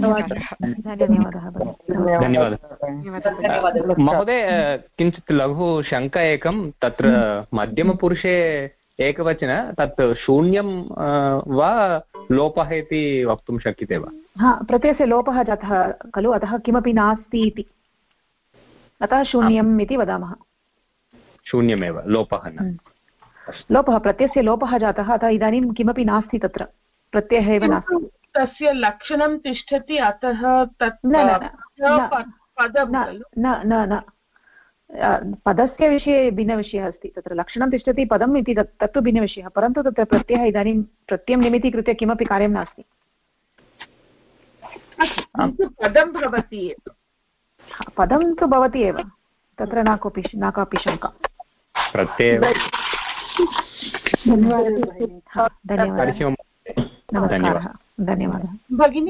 महोदय। किञ्चित् लघु शङ्का एकं, तत्र मध्यमपुरुषे एकवचन, तत् शून्यं वा लोपः इति वक्तुं शक्यते वा? प्रत्ययस्य लोपः जातः खलु, अतः किमपि नास्ति इति, अतः शून्यम् इति वदामः। शून्यमेव, लोपः न, लोपः प्रत्ययस्य लोपः जातः, अतः इदानीं किमपि नास्ति, तत्र प्रत्ययः एव नास्ति। तस्य लक्षणं तिष्ठति, अतः तत् न पदस्य विषये भिन्नविषयः अस्ति। तत्र लक्षणं तिष्ठति पदम् इति तत्तु भिन्नविषयः, परन्तु तत्र प्रत्ययः इदानीं प्रत्ययं निमित्तीकृत्य किमपि कार्यं नास्ति। पदं भवति, पदं तु भवति एव, तत्र न कापि शङ्का। धन्यवादः, नमस्कारः, धन्यवादः भगिनी।